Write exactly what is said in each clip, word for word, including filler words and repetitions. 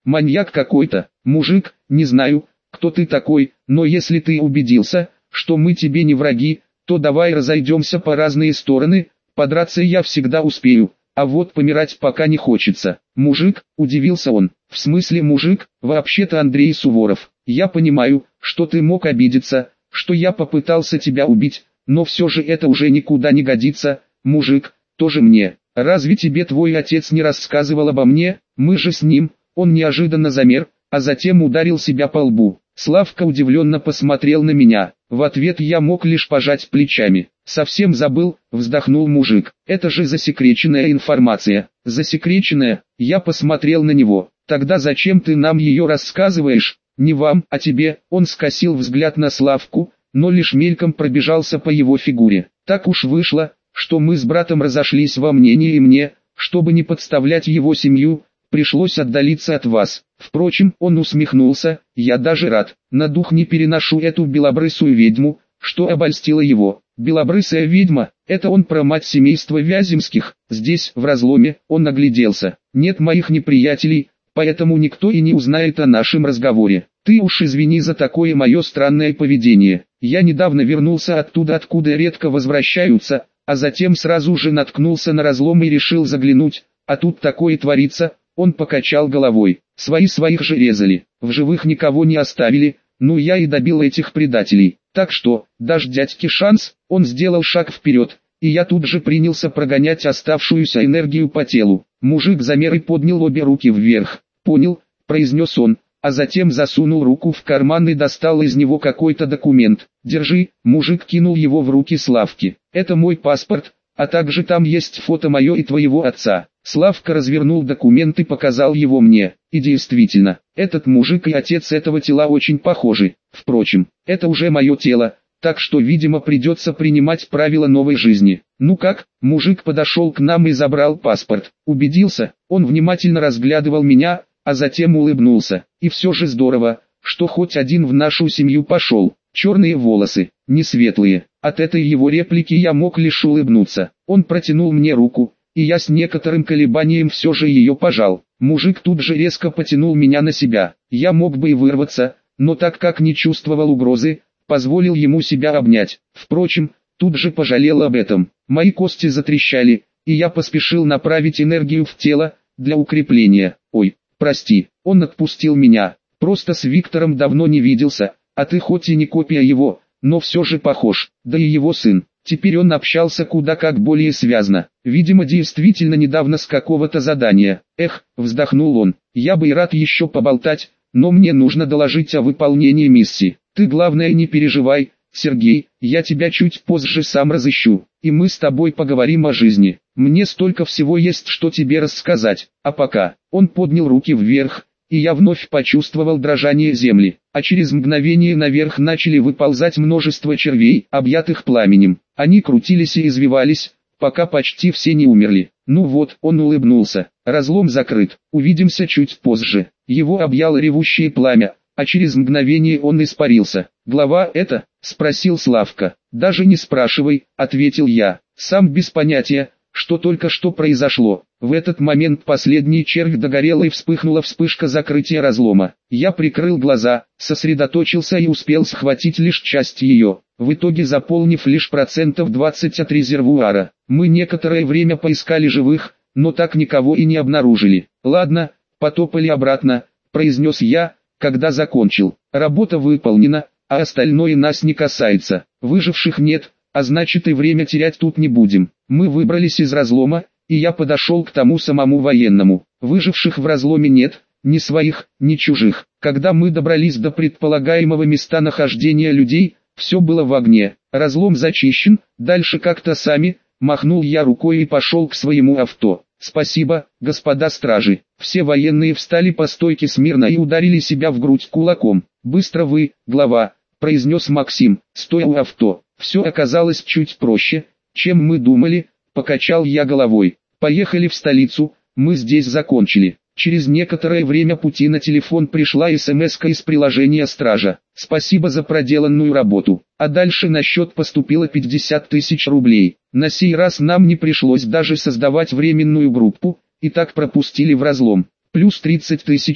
маньяк какой-то, мужик, не знаю, кто ты такой, но если ты убедился, что мы тебе не враги, то давай разойдемся по разные стороны, подраться я всегда успею, а вот помирать пока не хочется. Мужик, удивился он, в смысле мужик, вообще-то Андрей Суворов, я понимаю, что ты мог обидеться, что я попытался тебя убить, но все же это уже никуда не годится, мужик, тоже мне. Разве тебе твой отец не рассказывал обо мне, мы же с ним, он неожиданно замер, а затем ударил себя по лбу. Славка удивленно посмотрел на меня, в ответ я мог лишь пожать плечами. Совсем забыл, вздохнул мужик, это же засекреченная информация. Засекреченная, я посмотрел на него, тогда зачем ты нам ее рассказываешь? Не вам, а тебе. Он скосил взгляд на Славку, но лишь мельком пробежался по его фигуре. Так уж вышло, что мы с братом разошлись во мнении, и мне, чтобы не подставлять его семью, пришлось отдалиться от вас. Впрочем, он усмехнулся, я даже рад, на дух не переношу эту белобрысую ведьму, что обольстила его. Белобрысая ведьма, это он про мать семейства Вяземских. Здесь, в разломе, он огляделся. Нет моих неприятелей, поэтому никто и не узнает о нашем разговоре. Ты уж извини за такое мое странное поведение. Я недавно вернулся оттуда, откуда редко возвращаются, а затем сразу же наткнулся на разлом и решил заглянуть, а тут такое творится. Он покачал головой. Свои своих же резали, в живых никого не оставили, ну я и добил этих предателей. Так что, дашь дядьке шанс? Он сделал шаг вперед, и я тут же принялся прогонять оставшуюся энергию по телу. Мужик замер и поднял обе руки вверх. Понял, произнес он, а затем засунул руку в карман и достал из него какой-то документ. Держи, мужик кинул его в руки Славки. Это мой паспорт, а также там есть фото мое и твоего отца. Славка развернул документ и показал его мне. И действительно, этот мужик и отец этого тела очень похожи. Впрочем, это уже мое тело, так что, видимо, придется принимать правила новой жизни. Ну как, мужик подошел к нам и забрал паспорт. Убедился, он внимательно разглядывал меня, а затем улыбнулся. И все же здорово, что хоть один в нашу семью пошел. Черные волосы, не светлые. От этой его реплики я мог лишь улыбнуться. Он протянул мне руку, и я с некоторым колебанием все же ее пожал. Мужик тут же резко потянул меня на себя. Я мог бы и вырваться, но так как не чувствовал угрозы, позволил ему себя обнять. Впрочем, тут же пожалел об этом. Мои кости затрещали, и я поспешил направить энергию в тело, для укрепления. Ой, прости, он отпустил меня. Просто с Виктором давно не виделся, а ты хоть и не копия его, но все же похож, да и его сын. Теперь он общался куда как более связно. Видимо, действительно недавно с какого-то задания. Эх, вздохнул он, я бы и рад еще поболтать, но мне нужно доложить о выполнении миссии. Ты главное не переживай, Сергей, я тебя чуть позже сам разыщу, и мы с тобой поговорим о жизни. Мне столько всего есть, что тебе рассказать. А пока, он поднял руки вверх, и я вновь почувствовал дрожание земли, а через мгновение наверх начали выползать множество червей, объятых пламенем. Они крутились и извивались, пока почти все не умерли. Ну вот, он улыбнулся, разлом закрыт, увидимся чуть позже. Его объяло ревущее пламя, а через мгновение он испарился. Глава это? Спросил Славка. Даже не спрашивай, ответил я, сам без понятия, что только что произошло. В этот момент последний червь догорел и вспыхнула вспышка закрытия разлома. Я прикрыл глаза, сосредоточился и успел схватить лишь часть ее, в итоге заполнив лишь процентов двадцать от резервуара. Мы некоторое время поискали живых, но так никого и не обнаружили. Ладно, потопали обратно, произнес я, когда закончил. Работа выполнена, а остальное нас не касается. Выживших нет, а значит и время терять тут не будем. Мы выбрались из разлома, и я подошел к тому самому военному. Выживших в разломе нет, ни своих, ни чужих. Когда мы добрались до предполагаемого места нахождения людей, все было в огне. Разлом зачищен, дальше как-то сами, махнул я рукой и пошел к своему авто. Спасибо, господа стражи. Все военные встали по стойке смирно и ударили себя в грудь кулаком. Быстро вы, глава, произнес Максим, стоя у авто. Все оказалось чуть проще, чем мы думали, покачал я головой. Поехали в столицу, мы здесь закончили. Через некоторое время пути на телефон пришла смс-ка из приложения стража. Спасибо за проделанную работу. А дальше на счет поступило пятьдесят тысяч рублей. На сей раз нам не пришлось даже создавать временную группу, и так пропустили в разлом. Плюс тридцать тысяч,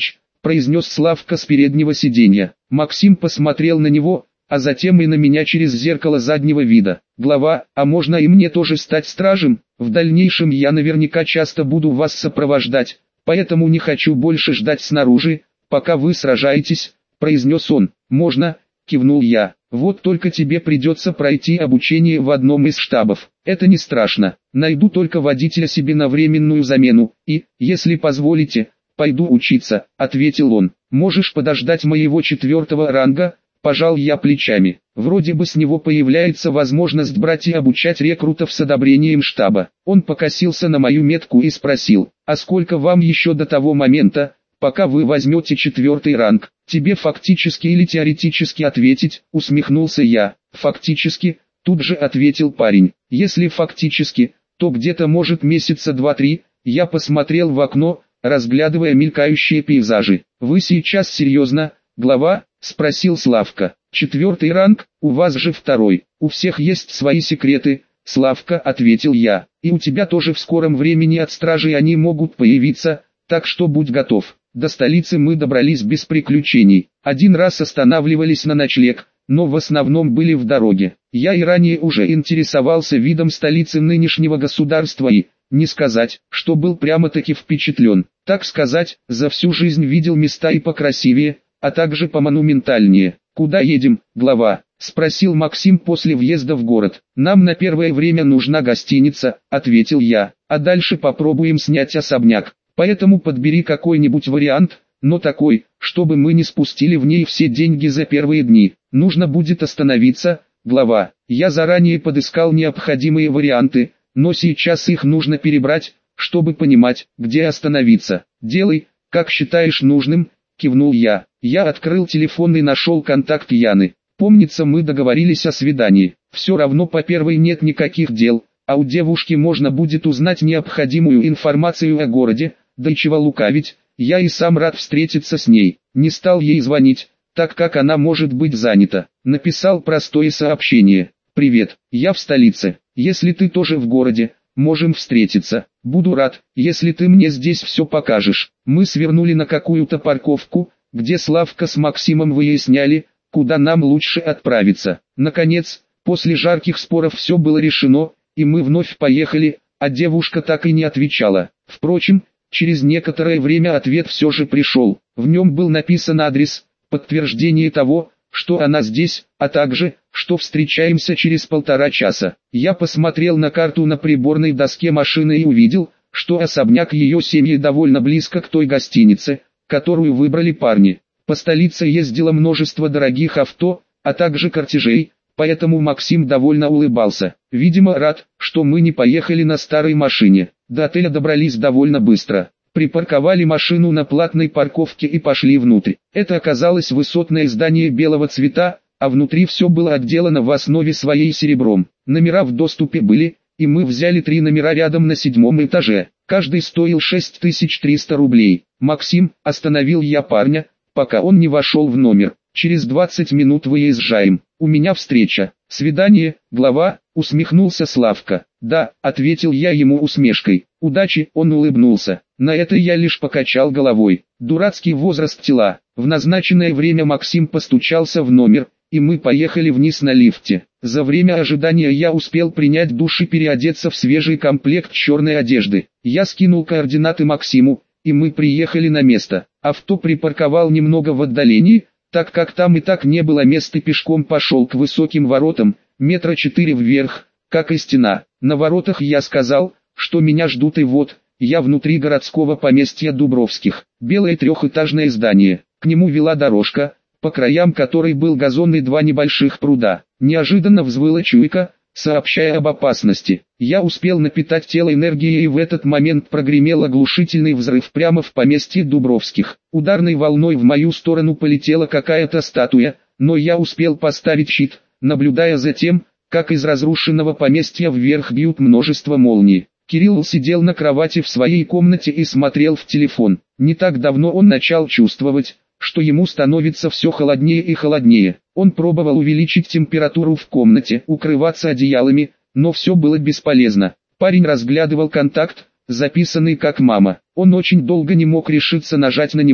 произнес Славка с переднего сиденья. Максим посмотрел на него, а затем и на меня через зеркало заднего вида. Глава, а можно и мне тоже стать стражем? В дальнейшем я наверняка часто буду вас сопровождать, поэтому не хочу больше ждать снаружи, пока вы сражаетесь, произнес он. Можно, кивнул я. Вот только тебе придется пройти обучение в одном из штабов. Это не страшно. Найду только водителя себе на временную замену, и, если позволите, пойду учиться, ответил он. Можешь подождать моего четвертого ранга? Пожал я плечами. Вроде бы с него появляется возможность брать и обучать рекрутов с одобрением штаба. Он покосился на мою метку и спросил: а сколько вам еще до того момента, пока вы возьмете четвертый ранг? Тебе фактически или теоретически ответить, усмехнулся я. Фактически, тут же ответил парень. Если фактически, то где-то может месяца два-три. Я посмотрел в окно, разглядывая мелькающие пейзажи. Вы сейчас серьезно, глава? Спросил Славка. Четвертый ранг, у вас же второй. У всех есть свои секреты, Славка, ответил я. И у тебя тоже в скором времени от стражей они могут появиться, так что будь готов. До столицы мы добрались без приключений. Один раз останавливались на ночлег, но в основном были в дороге. Я и ранее уже интересовался видом столицы нынешнего государства и, не сказать, что был прямо-таки впечатлен. Так сказать, за всю жизнь видел места и покрасивее, а также помонументальнее. «Куда едем, глава?» — спросил Максим после въезда в город. «Нам на первое время нужна гостиница», — ответил я, «а дальше попробуем снять особняк. Поэтому подбери какой-нибудь вариант, но такой, чтобы мы не спустили в ней все деньги за первые дни. Нужно будет остановиться, глава». Я заранее подыскал необходимые варианты, но сейчас их нужно перебрать, чтобы понимать, где остановиться. «Делай, как считаешь нужным», — кивнул я. Я открыл телефон и нашел контакт Яны. Помнится, мы договорились о свидании. Все равно по первой нет никаких дел, а у девушки можно будет узнать необходимую информацию о городе, да и чего лукавить, я и сам рад встретиться с ней. Не стал ей звонить, так как она может быть занята. Написал простое сообщение. «Привет, я в столице. Если ты тоже в городе, можем встретиться. Буду рад, если ты мне здесь все покажешь». Мы свернули на какую-то парковку, где Славка с Максимом выясняли, куда нам лучше отправиться. Наконец, после жарких споров все было решено, и мы вновь поехали, а девушка так и не отвечала. Впрочем, через некоторое время ответ все же пришел. В нем был написан адрес, подтверждение того, что она здесь, а также, что встречаемся через полтора часа. Я посмотрел на карту на приборной доске машины и увидел, что особняк ее семьи довольно близко к той гостинице, которую выбрали парни. По столице ездило множество дорогих авто, а также кортежей, поэтому Максим довольно улыбался. Видимо, рад, что мы не поехали на старой машине. До отеля добрались довольно быстро. Припарковали машину на платной парковке и пошли внутрь. Это оказалось высотное здание белого цвета, а внутри все было отделано в основе своей серебром. Номера в доступе были, и мы взяли три номера рядом на седьмом этаже. Каждый стоил шесть тысяч триста рублей. «Максим», — остановил я парня, пока он не вошел в номер. «Через двадцать минут выезжаем. У меня встреча». «Свидание, глава», — усмехнулся Славка. «Да», — ответил я ему усмешкой. «Удачи», — он улыбнулся. На это я лишь покачал головой. Дурацкий возраст тела. В назначенное время Максим постучался в номер, и мы поехали вниз на лифте. За время ожидания я успел принять душ и переодеться в свежий комплект черной одежды. Я скинул координаты Максиму, и мы приехали на место. Авто припарковал немного в отдалении, так как там и так не было места, пешком пошел к высоким воротам, метра четыре вверх, как и стена. На воротах я сказал, что меня ждут, и вот, я внутри городского поместья Дубровских. Белое трехэтажное здание, к нему вела дорожка, по краям которой был газон и два небольших пруда. Неожиданно взвыла чуйка, сообщая об опасности. Я успел напитать тело энергией, и в этот момент прогремел оглушительный взрыв прямо в поместье Дубровских. Ударной волной в мою сторону полетела какая-то статуя, но я успел поставить щит, наблюдая за тем, как из разрушенного поместья вверх бьют множество молний. Кирилл сидел на кровати в своей комнате и смотрел в телефон. Не так давно он начал чувствовать, что ему становится все холоднее и холоднее. Он пробовал увеличить температуру в комнате, укрываться одеялами, но все было бесполезно. Парень разглядывал контакт, записанный как «мама». Он очень долго не мог решиться нажать на него,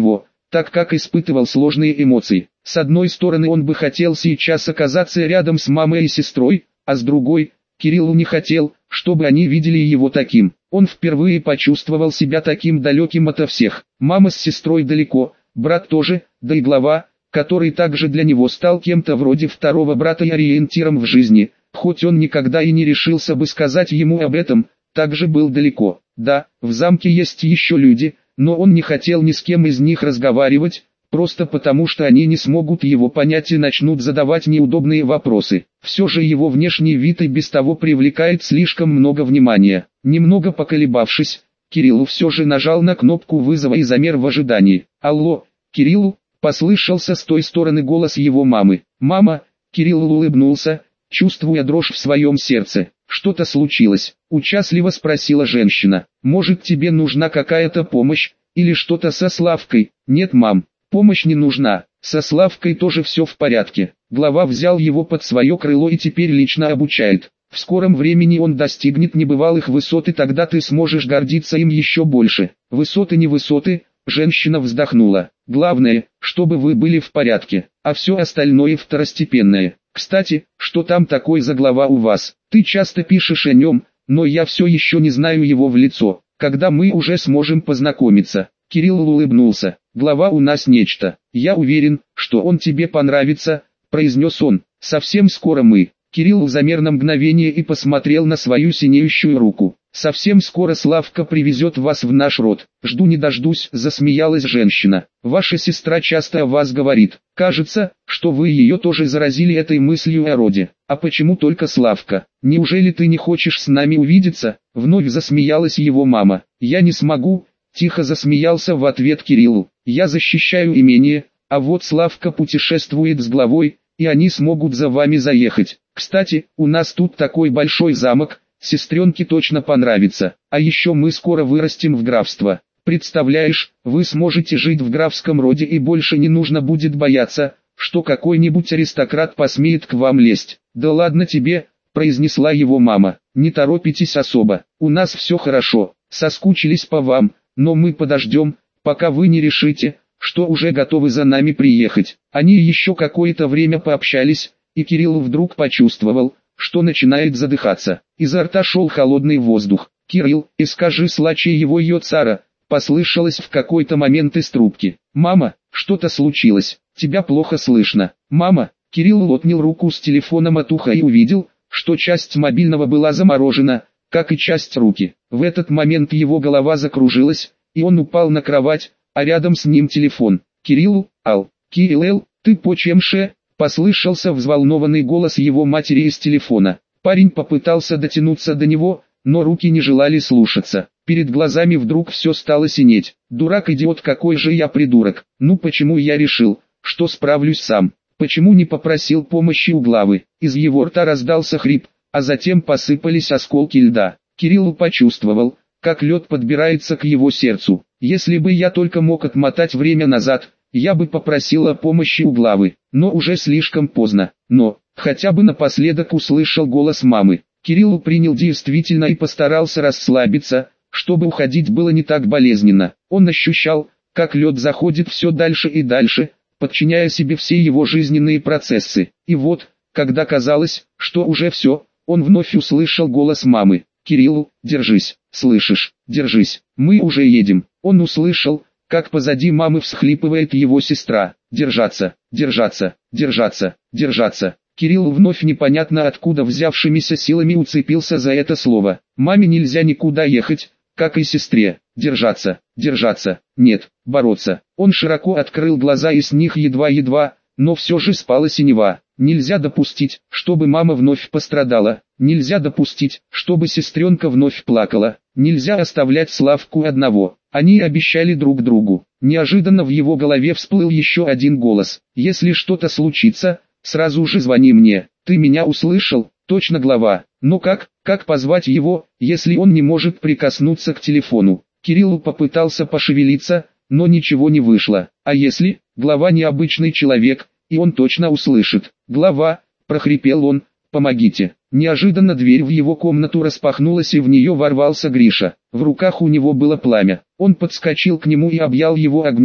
так как испытывал сложные эмоции. С одной стороны, он бы хотел сейчас оказаться рядом с мамой и сестрой, а с другой, Кириллу не хотел, чтобы они видели его таким. Он впервые почувствовал себя таким далеким ото всех. Мама с сестрой далеко, брат тоже, да и глава, который также для него стал кем-то вроде второго брата и ориентиром в жизни, хоть он никогда и не решился бы сказать ему об этом, также был далеко. Да, в замке есть еще люди, но он не хотел ни с кем из них разговаривать, просто потому что они не смогут его понять и начнут задавать неудобные вопросы. Все же его внешний вид и без того привлекает слишком много внимания. Немного поколебавшись, Кирилл все же нажал на кнопку вызова и замер в ожидании. «Алло, Кирилл?» — послышался с той стороны голос его мамы. «Мама!» — Кирилл улыбнулся, чувствуя дрожь в своем сердце. «Что-то случилось?» — участливо спросила женщина. «Может, тебе нужна какая-то помощь, или что-то со Славкой?» «Нет, мам, помощь не нужна, со Славкой тоже все в порядке». Глава взял его под свое крыло и теперь лично обучает. В скором времени он достигнет небывалых высот, и тогда ты сможешь гордиться им еще больше. Высоты не высоты, женщина вздохнула. Главное, чтобы вы были в порядке, а все остальное второстепенное. Кстати, что там такой за глава у вас? Ты часто пишешь о нем, но я все еще не знаю его в лицо. Когда мы уже сможем познакомиться? Кирилл улыбнулся. Глава у нас нечто. Я уверен, что он тебе понравится, произнес он. Совсем скоро мы. Кирилл замер на мгновение и посмотрел на свою синеющую руку. «Совсем скоро Славка привезет вас в наш род. Жду не дождусь», — засмеялась женщина. «Ваша сестра часто о вас говорит. Кажется, что вы ее тоже заразили этой мыслью о роде. А почему только Славка? Неужели ты не хочешь с нами увидеться?» Вновь засмеялась его мама. «Я не смогу», — тихо засмеялся в ответ Кириллу. «Я защищаю имение, а вот Славка путешествует с главой, и они смогут за вами заехать. Кстати, у нас тут такой большой замок, сестренке точно понравится. А еще мы скоро вырастем в графство. Представляешь, вы сможете жить в графском роде и больше не нужно будет бояться, что какой-нибудь аристократ посмеет к вам лезть». «Да ладно тебе», — произнесла его мама, — «не торопитесь особо. У нас все хорошо, соскучились по вам, но мы подождем, пока вы не решите, что уже готовы за нами приехать». Они еще какое-то время пообщались, и Кирилл вдруг почувствовал, что начинает задыхаться. Изо рта шел холодный воздух. «Кирилл, и скажи слаче его ее цара», — послышалось в какой-то момент из трубки. «Мама, что-то случилось, тебя плохо слышно». «Мама», — Кирилл отнял руку с телефоном от уха и увидел, что часть мобильного была заморожена, как и часть руки. В этот момент его голова закружилась, и он упал на кровать, а рядом с ним телефон. «Кирилл, ал, Кирилл, ты почемше?» — послышался взволнованный голос его матери из телефона. Парень попытался дотянуться до него, но руки не желали слушаться. Перед глазами вдруг все стало синеть. «Дурак-идиот, какой же я придурок! Ну почему я решил, что справлюсь сам? Почему не попросил помощи у главы?» Из его рта раздался хрип, а затем посыпались осколки льда. Кирилл почувствовал, как лед подбирается к его сердцу. «Если бы я только мог отмотать время назад, я бы попросил о помощи у главы, но уже слишком поздно». Но, хотя бы напоследок услышал голос мамы. Кирилл принял действительно и постарался расслабиться, чтобы уходить было не так болезненно. Он ощущал, как лед заходит все дальше и дальше, подчиняя себе все его жизненные процессы. И вот, когда казалось, что уже все, он вновь услышал голос мамы. «Кирилл, держись, слышишь, держись, мы уже едем». Он услышал, как позади мамы всхлипывает его сестра. «Держаться, держаться, держаться, держаться». Кирилл вновь непонятно откуда взявшимися силами уцепился за это слово. Маме нельзя никуда ехать, как и сестре. Держаться, держаться, нет, бороться. Он широко открыл глаза, и с них едва-едва, но все же спала синева. Нельзя допустить, чтобы мама вновь пострадала. Нельзя допустить, чтобы сестренка вновь плакала. Нельзя оставлять Славку одного. Они обещали друг другу. Неожиданно в его голове всплыл еще один голос. «Если что-то случится, сразу же звони мне. Ты меня услышал?» Точно, глава. Но как, как позвать его, если он не может прикоснуться к телефону? Кирилл попытался пошевелиться, но ничего не вышло. А если, глава необычный человек, и он точно услышит? «Глава», — прохрипел он, — «помогите». Неожиданно дверь в его комнату распахнулась, и в нее ворвался Гриша. В руках у него было пламя. Он подскочил к нему и объял его огнем,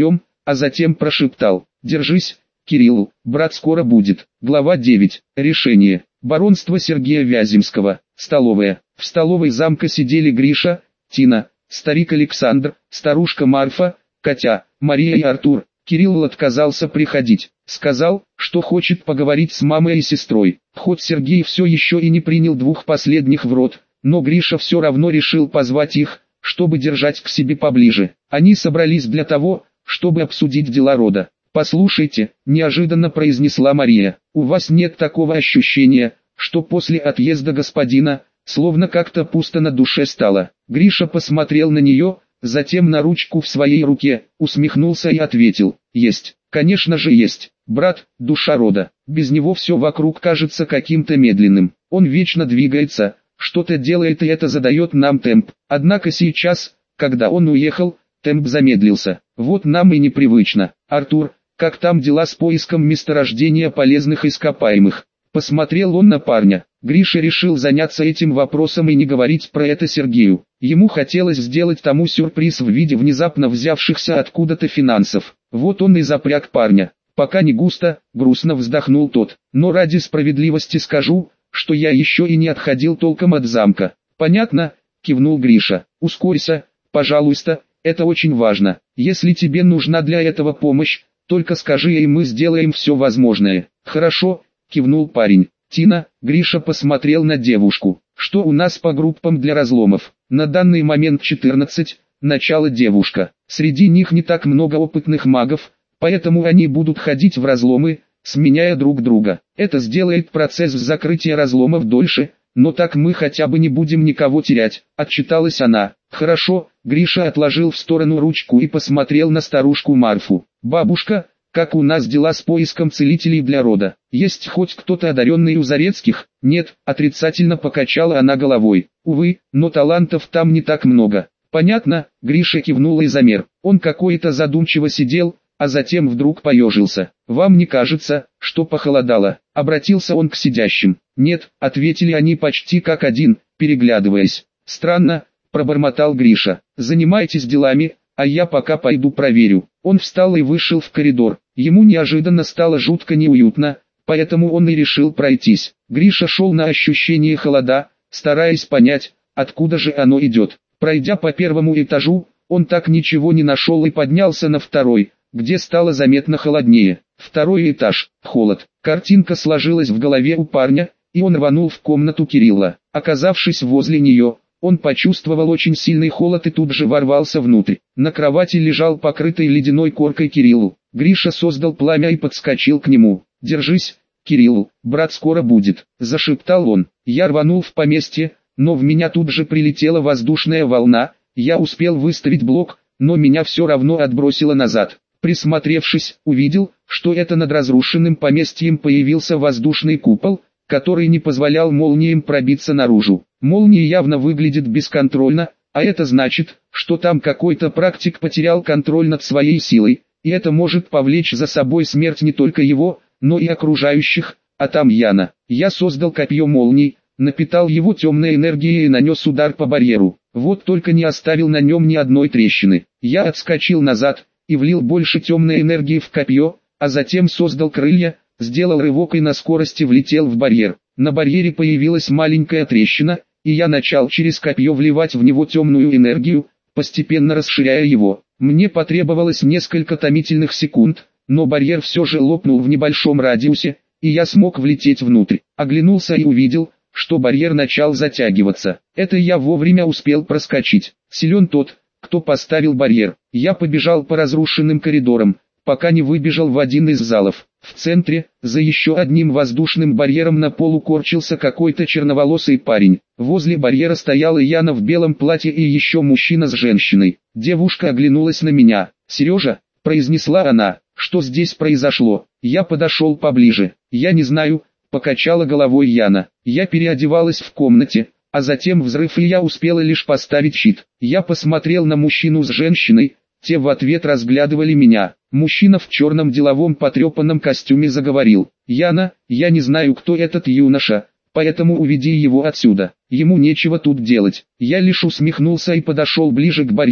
а затем прошептал: «Держись, Кирилл, брат скоро будет». Глава девять. Решение. Баронство Сергея Вяземского. Столовая. В столовой замка сидели Гриша, Тина, старик Александр, старушка Марфа, Катя, Мария и Артур. Кирилл отказался приходить. Сказал, что хочет поговорить с мамой и сестрой. Хоть Сергей все еще и не принял двух последних в рот, но Гриша все равно решил позвать их, чтобы держать к себе поближе. Они собрались для того, чтобы обсудить дела рода. «Послушайте», – неожиданно произнесла Мария, – «у вас нет такого ощущения, что после отъезда господина, словно как-то пусто на душе стало?» Гриша посмотрел на нее, затем на ручку в своей руке, усмехнулся и ответил: «Есть, конечно же есть. Брат – душа рода. Без него все вокруг кажется каким-то медленным. Он вечно двигается, что-то делает, и это задает нам темп. Однако сейчас, когда он уехал, темп замедлился. Вот нам и непривычно. Артур, как там дела с поиском месторождения полезных ископаемых?» Посмотрел он на парня. Гриша решил заняться этим вопросом и не говорить про это Сергею. Ему хотелось сделать тому сюрприз в виде внезапно взявшихся откуда-то финансов. Вот он и запряг парня. «Пока не густо», — грустно вздохнул тот. «Но ради справедливости скажу, что я еще и не отходил толком от замка». «Понятно», — кивнул Гриша. «Ускорься, пожалуйста, это очень важно. Если тебе нужна для этого помощь, только скажи, и мы сделаем все возможное». «Хорошо», — кивнул парень. «Тина», — Гриша посмотрел на девушку. «Что у нас по группам для разломов?» «На данный момент четырнадцать, начало девушка. Среди них не так много опытных магов, поэтому они будут ходить в разломы, сменяя друг друга. Это сделает процесс закрытия разломов дольше, но так мы хотя бы не будем никого терять», — отчиталась она. «Хорошо», — Гриша отложил в сторону ручку и посмотрел на старушку Марфу. «Бабушка, как у нас дела с поиском целителей для рода? Есть хоть кто-то одаренный у Зарецких?» «Нет», — отрицательно покачала она головой. «Увы, но талантов там не так много». «Понятно», — Гриша кивнул и замер. Он какой-то задумчиво сидел, а затем вдруг поежился. «Вам не кажется, что похолодало?» — обратился он к сидящим. «Нет», — ответили они почти как один, переглядываясь. «Странно», — пробормотал Гриша. «Занимайтесь делами, а я пока пойду проверю». Он встал и вышел в коридор. Ему неожиданно стало жутко неуютно, поэтому он и решил пройтись. Гриша шел на ощущение холода, стараясь понять, откуда же оно идет. Пройдя по первому этажу, он так ничего не нашел и поднялся на второй, где стало заметно холоднее. Второй этаж, холод. Картинка сложилась в голове у парня, и он рванул в комнату Кирилла. Оказавшись возле нее, он почувствовал очень сильный холод и тут же ворвался внутрь. На кровати лежал покрытый ледяной коркой Кирилл. Гриша создал пламя и подскочил к нему. «Держись, Кирилл, брат скоро будет», – зашептал он. Я рванул в поместье, но в меня тут же прилетела воздушная волна. Я успел выставить блок, но меня все равно отбросило назад. Присмотревшись, увидел, что это над разрушенным поместьем появился воздушный купол, который не позволял молниям пробиться наружу. Молния явно выглядит бесконтрольно, а это значит, что там какой-то практик потерял контроль над своей силой, и это может повлечь за собой смерть не только его, но и окружающих, а там Яна. Я создал копье молний, напитал его темной энергией и нанес удар по барьеру. Вот только не оставил на нем ни одной трещины. Я отскочил назад и влил больше темной энергии в копье, а затем создал крылья, сделал рывок и на скорости влетел в барьер. На барьере появилась маленькая трещина, и я начал через копье вливать в него темную энергию, постепенно расширяя его. Мне потребовалось несколько томительных секунд, но барьер все же лопнул в небольшом радиусе, и я смог влететь внутрь. Оглянулся и увидел, что барьер начал затягиваться. Это я вовремя успел проскочить. Силен тот, кто поставил барьер. Я побежал по разрушенным коридорам, пока не выбежал в один из залов. В центре, за еще одним воздушным барьером на полу корчился какой-то черноволосый парень. Возле барьера стояла Яна в белом платье и еще мужчина с женщиной. Девушка оглянулась на меня. «Сережа», — произнесла она, — «что здесь произошло?» Я подошел поближе. «Я не знаю», — покачала головой Яна. «Я переодевалась в комнате, а затем взрыв, и я успела лишь поставить щит». Я посмотрел на мужчину с женщиной, те в ответ разглядывали меня. Мужчина в черном деловом потрепанном костюме заговорил. «Яна, я не знаю, кто этот юноша, поэтому уведи его отсюда. Ему нечего тут делать». Я лишь усмехнулся и подошел ближе к барьеру.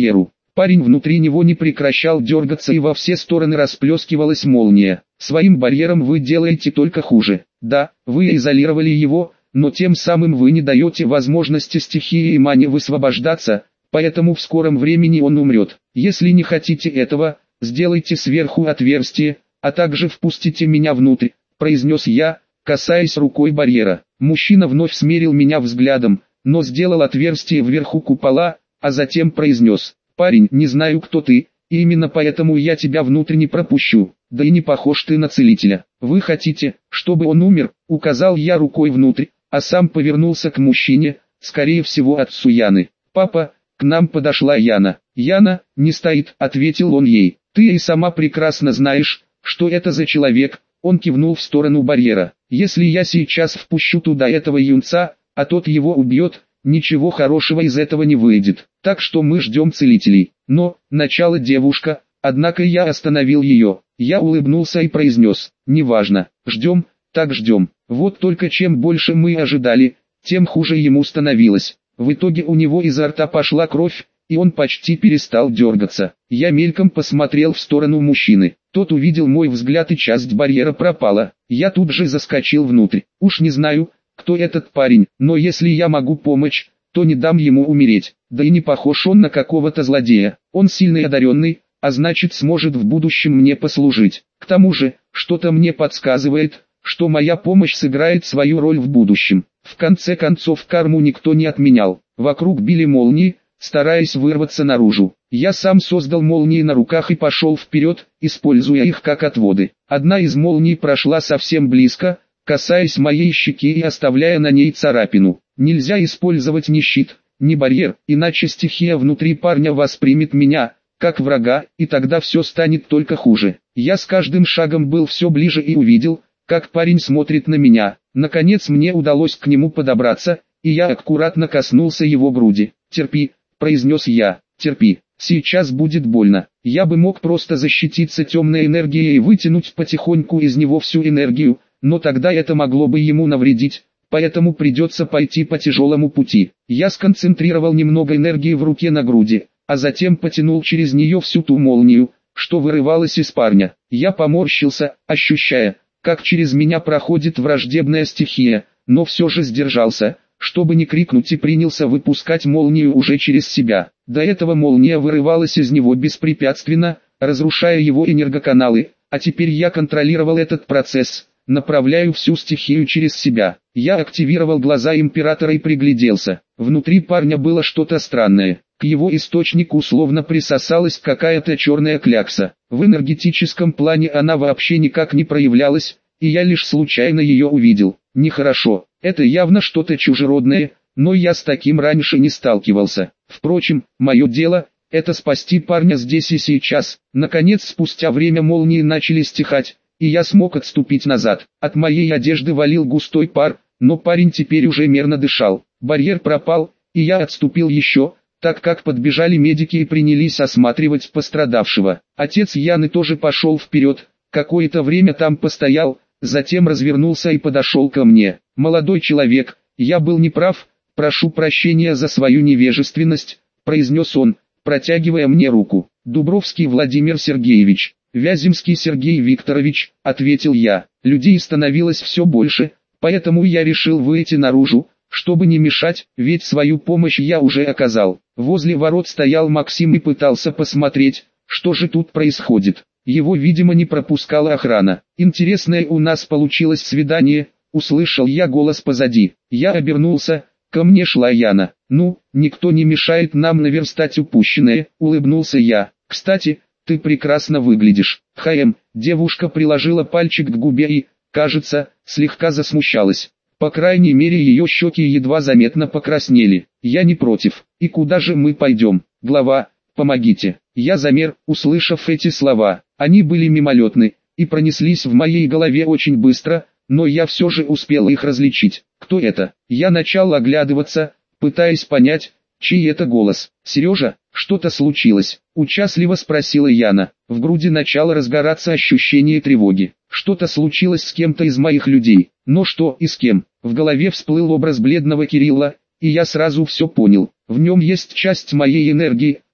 Парень внутри него не прекращал дергаться и во все стороны расплескивалась молния. Своим барьером вы делаете только хуже. Да, вы изолировали его, но тем самым вы не даете возможности стихии и мане высвобождаться, поэтому в скором времени он умрет. Если не хотите этого, сделайте сверху отверстие, а также впустите меня внутрь, произнес я, касаясь рукой барьера. Мужчина вновь смерил меня взглядом, но сделал отверстие вверху купола, а затем произнес: «Парень, не знаю, кто ты, и именно поэтому я тебя внутрь не пропущу, да и не похож ты на целителя. Вы хотите, чтобы он умер?» Указал я рукой внутрь, а сам повернулся к мужчине, скорее всего отцу Яны. «Папа, к нам подошла Яна». «Яна, не стоит», — ответил он ей. «Ты и сама прекрасно знаешь, что это за человек». Он кивнул в сторону барьера. «Если я сейчас впущу туда этого юнца, а тот его убьет, ничего хорошего из этого не выйдет. Так что мы ждем целителей». Но, начало девушка, однако я остановил ее. Я улыбнулся и произнес: «Неважно, ждем, так ждем». Вот только чем больше мы ожидали, тем хуже ему становилось. В итоге у него изо рта пошла кровь, и он почти перестал дергаться. Я мельком посмотрел в сторону мужчины. Тот увидел мой взгляд, и часть барьера пропала. Я тут же заскочил внутрь. Уж не знаю, кто этот парень, но если я могу помочь, то не дам ему умереть. Да и не похож он на какого-то злодея. Он сильный и одаренный, а значит сможет в будущем мне послужить. К тому же, что-то мне подсказывает, что моя помощь сыграет свою роль в будущем. В конце концов, карму никто не отменял. Вокруг били молнии, стараясь вырваться наружу. Я сам создал молнии на руках и пошел вперед, используя их как отводы. Одна из молний прошла совсем близко, касаясь моей щеки и оставляя на ней царапину. Нельзя использовать ни щит, ни барьер, иначе стихия внутри парня воспримет меня как врага, и тогда все станет только хуже. Я с каждым шагом был все ближе и увидел, как парень смотрит на меня. Наконец мне удалось к нему подобраться, и я аккуратно коснулся его груди. «Терпи», — произнес я, — «терпи, сейчас будет больно». Я бы мог просто защититься темной энергией и вытянуть потихоньку из него всю энергию, но тогда это могло бы ему навредить, поэтому придется пойти по тяжелому пути. Я сконцентрировал немного энергии в руке на груди, а затем потянул через нее всю ту молнию, что вырывалась из парня. Я поморщился, ощущая, как через меня проходит враждебная стихия, но все же сдержался, чтобы не крикнуть, и принялся выпускать молнию уже через себя. До этого молния вырывалась из него беспрепятственно, разрушая его энергоканалы, а теперь я контролировал этот процесс, направляю всю стихию через себя. Я активировал глаза императора и пригляделся. Внутри парня было что-то странное. К его источнику словно присосалась какая-то черная клякса. В энергетическом плане она вообще никак не проявлялась, и я лишь случайно ее увидел. Нехорошо, это явно что-то чужеродное, но я с таким раньше не сталкивался. Впрочем, мое дело – это спасти парня здесь и сейчас. Наконец, спустя время молнии начали стихать, и я смог отступить назад. От моей одежды валил густой пар, но парень теперь уже мерно дышал. Барьер пропал, и я отступил еще, так как подбежали медики и принялись осматривать пострадавшего. Отец Яны тоже пошел вперед, какое-то время там постоял, затем развернулся и подошел ко мне. «Молодой человек, я был неправ, прошу прощения за свою невежественность», — произнес он, протягивая мне руку. «Дубровский Владимир Сергеевич». «Вяземский Сергей Викторович», — ответил я. Людей становилось все больше, поэтому я решил выйти наружу, чтобы не мешать, ведь свою помощь я уже оказал. Возле ворот стоял Максим и пытался посмотреть, что же тут происходит. Его, видимо, не пропускала охрана. «Интересное у нас получилось свидание», — услышал я голос позади. Я обернулся, ко мне шла Яна. «Ну, никто не мешает нам наверстать упущенное», — улыбнулся я. «Кстати, ты прекрасно выглядишь». «Хм», девушка приложила пальчик к губе и, кажется, слегка засмущалась. По крайней мере, ее щеки едва заметно покраснели. «Я не против. И куда же мы пойдем? Глава, помогите». Я замер, услышав эти слова. Они были мимолетны и пронеслись в моей голове очень быстро, но я все же успел их различить. Кто это? Я начал оглядываться, пытаясь понять, чей это голос. «Сережа, что-то случилось?» — участливо спросила Яна. В груди начало разгораться ощущение тревоги. Что-то случилось с кем-то из моих людей. Но что и с кем? В голове всплыл образ бледного Кирилла, и я сразу все понял. В нем есть часть моей энергии,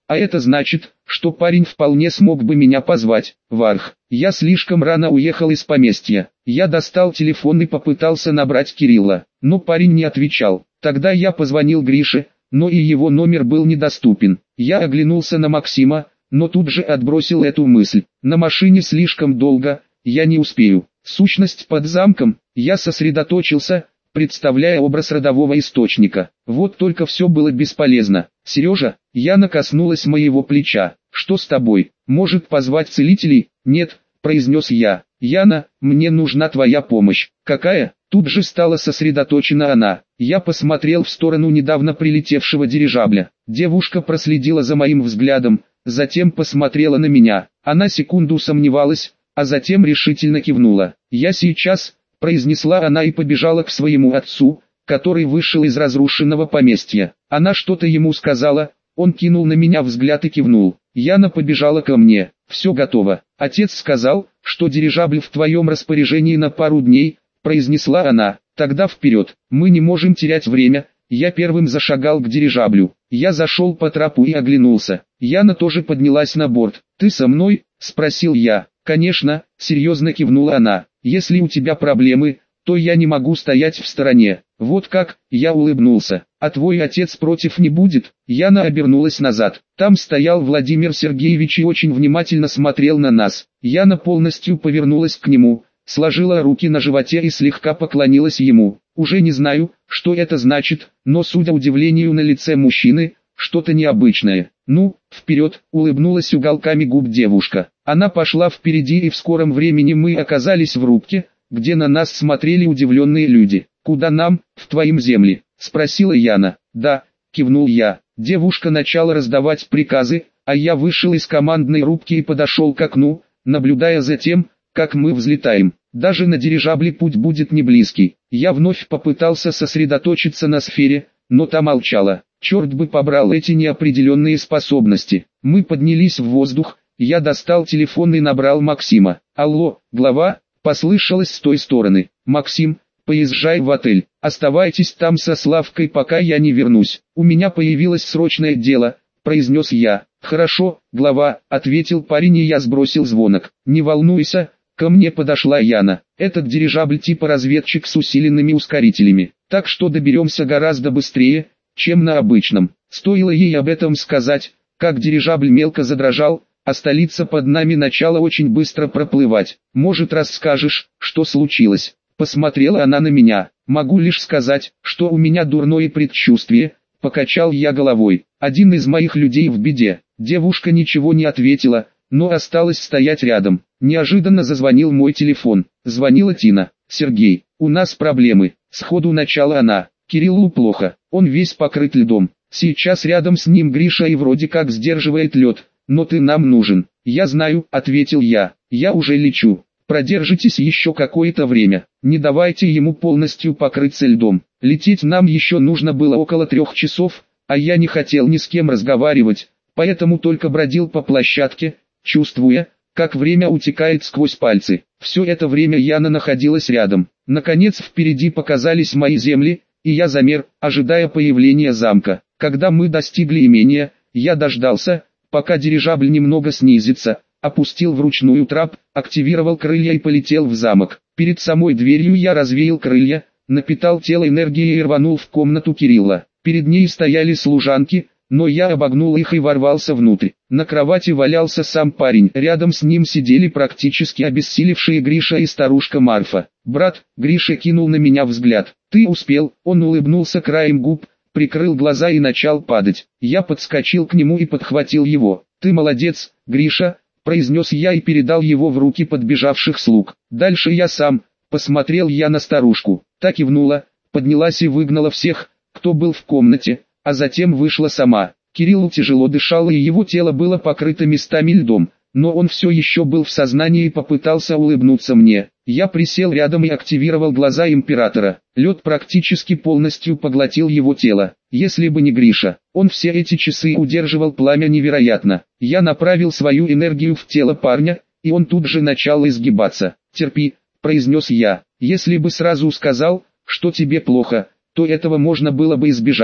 А это значит, что парень вполне смог бы меня позвать. Варх. Я слишком рано уехал из поместья. Я достал телефон и попытался набрать Кирилла, но парень не отвечал. Тогда я позвонил Грише, но и его номер был недоступен. Я оглянулся на Максима, но тут же отбросил эту мысль. На машине слишком долго, я не успею. Сущность под замком. Я сосредоточился, представляя образ родового источника. Вот только все было бесполезно. «Сережа», Яна коснулась моего плеча. «Что с тобой? Может позвать целителей?» «Нет», произнес я. «Яна, мне нужна твоя помощь». «Какая?» Тут же стала сосредоточена она. Я посмотрел в сторону недавно прилетевшего дирижабля. Девушка проследила за моим взглядом, затем посмотрела на меня. Она секунду сомневалась, а затем решительно кивнула. «Я сейчас», произнесла она и побежала к своему отцу, который вышел из разрушенного поместья. Она что-то ему сказала, он кинул на меня взгляд и кивнул. Яна побежала ко мне. «Все готово. Отец сказал, что дирижабль в твоем распоряжении на пару дней», произнесла она. «Тогда вперед, мы не можем терять время». Я первым зашагал к дирижаблю. Я зашел по трапу и оглянулся. Яна тоже поднялась на борт. «Ты со мной?» – спросил я. «Конечно», – серьезно кивнула она. «Если у тебя проблемы, то я не могу стоять в стороне». «Вот как?» – я улыбнулся. «А твой отец против не будет?» Яна обернулась назад. Там стоял Владимир Сергеевич и очень внимательно смотрел на нас. Яна полностью повернулась к нему, сложила руки на животе и слегка поклонилась ему. Уже не знаю, что это значит, но судя удивлению на лице мужчины, что-то необычное. «Ну, вперед!» – улыбнулась уголками губ девушка. Она пошла впереди, и в скором времени мы оказались в рубке, где на нас смотрели удивленные люди. «Куда нам, в твоим земли?» – спросила Яна. «Да», – кивнул я. Девушка начала раздавать приказы, а я вышел из командной рубки и подошел к окну, наблюдая за тем, как мы взлетаем. Даже на дирижабле путь будет не близкий. Я вновь попытался сосредоточиться на сфере, но та молчала. Черт бы побрал эти неопределенные способности. Мы поднялись в воздух, я достал телефон и набрал Максима. «Алло, глава», послышалось с той стороны. «Максим, поезжай в отель, оставайтесь там со Славкой, пока я не вернусь. У меня появилось срочное дело», произнес я. «Хорошо, глава», ответил парень, и я сбросил звонок. «Не волнуйся». Ко мне подошла Яна. «Этот дирижабль типа разведчик с усиленными ускорителями, так что доберемся гораздо быстрее, чем на обычном». Стоило ей об этом сказать, как дирижабль мелко задрожал, а столица под нами начала очень быстро проплывать. «Может, расскажешь, что случилось?» Посмотрела она на меня. «Могу лишь сказать, что у меня дурное предчувствие», покачал я головой. «Один из моих людей в беде». Девушка ничего не ответила, но осталась стоять рядом. Неожиданно зазвонил мой телефон. Звонила Тина. «Сергей, у нас проблемы», сходу начала она. «Кириллу плохо, он весь покрыт льдом. Сейчас рядом с ним Гриша и вроде как сдерживает лед, но ты нам нужен». «Я знаю», ответил я. «Я уже лечу. Продержитесь еще какое-то время. Не давайте ему полностью покрыться льдом. Лететь нам еще нужно было около трех часов, а я не хотел ни с кем разговаривать, поэтому только бродил по площадке, чувствуя, как время утекает сквозь пальцы. Все это время Яна находилась рядом. Наконец впереди показались мои земли, и я замер, ожидая появления замка. Когда мы достигли имения, я дождался, пока дирижабль немного снизится, опустил вручную трап, активировал крылья и полетел в замок. Перед самой дверью я развеял крылья, напитал тело энергией и рванул в комнату Кирилла. Перед ней стояли служанки, но я обогнул их и ворвался внутрь. На кровати валялся сам парень, рядом с ним сидели практически обессилевшие Гриша и старушка Марфа. «Брат», Гриша кинул на меня взгляд. «Ты успел», он улыбнулся краем губ, прикрыл глаза и начал падать. Я подскочил к нему и подхватил его. «Ты молодец, Гриша», произнес я и передал его в руки подбежавших слуг. «Дальше я сам», посмотрел я на старушку. Та кивнула, поднялась и выгнала всех, кто был в комнате, а затем вышла сама. Кирилл тяжело дышал, и его тело было покрыто местами льдом, но он все еще был в сознании и попытался улыбнуться мне. Я присел рядом и активировал глаза императора. Лед практически полностью поглотил его тело. Если бы не Гриша, он все эти часы удерживал пламя невероятно. Я направил свою энергию в тело парня, и он тут же начал изгибаться. «Терпи», произнес я. «Если бы сразу сказал, что тебе плохо, то этого можно было бы избежать».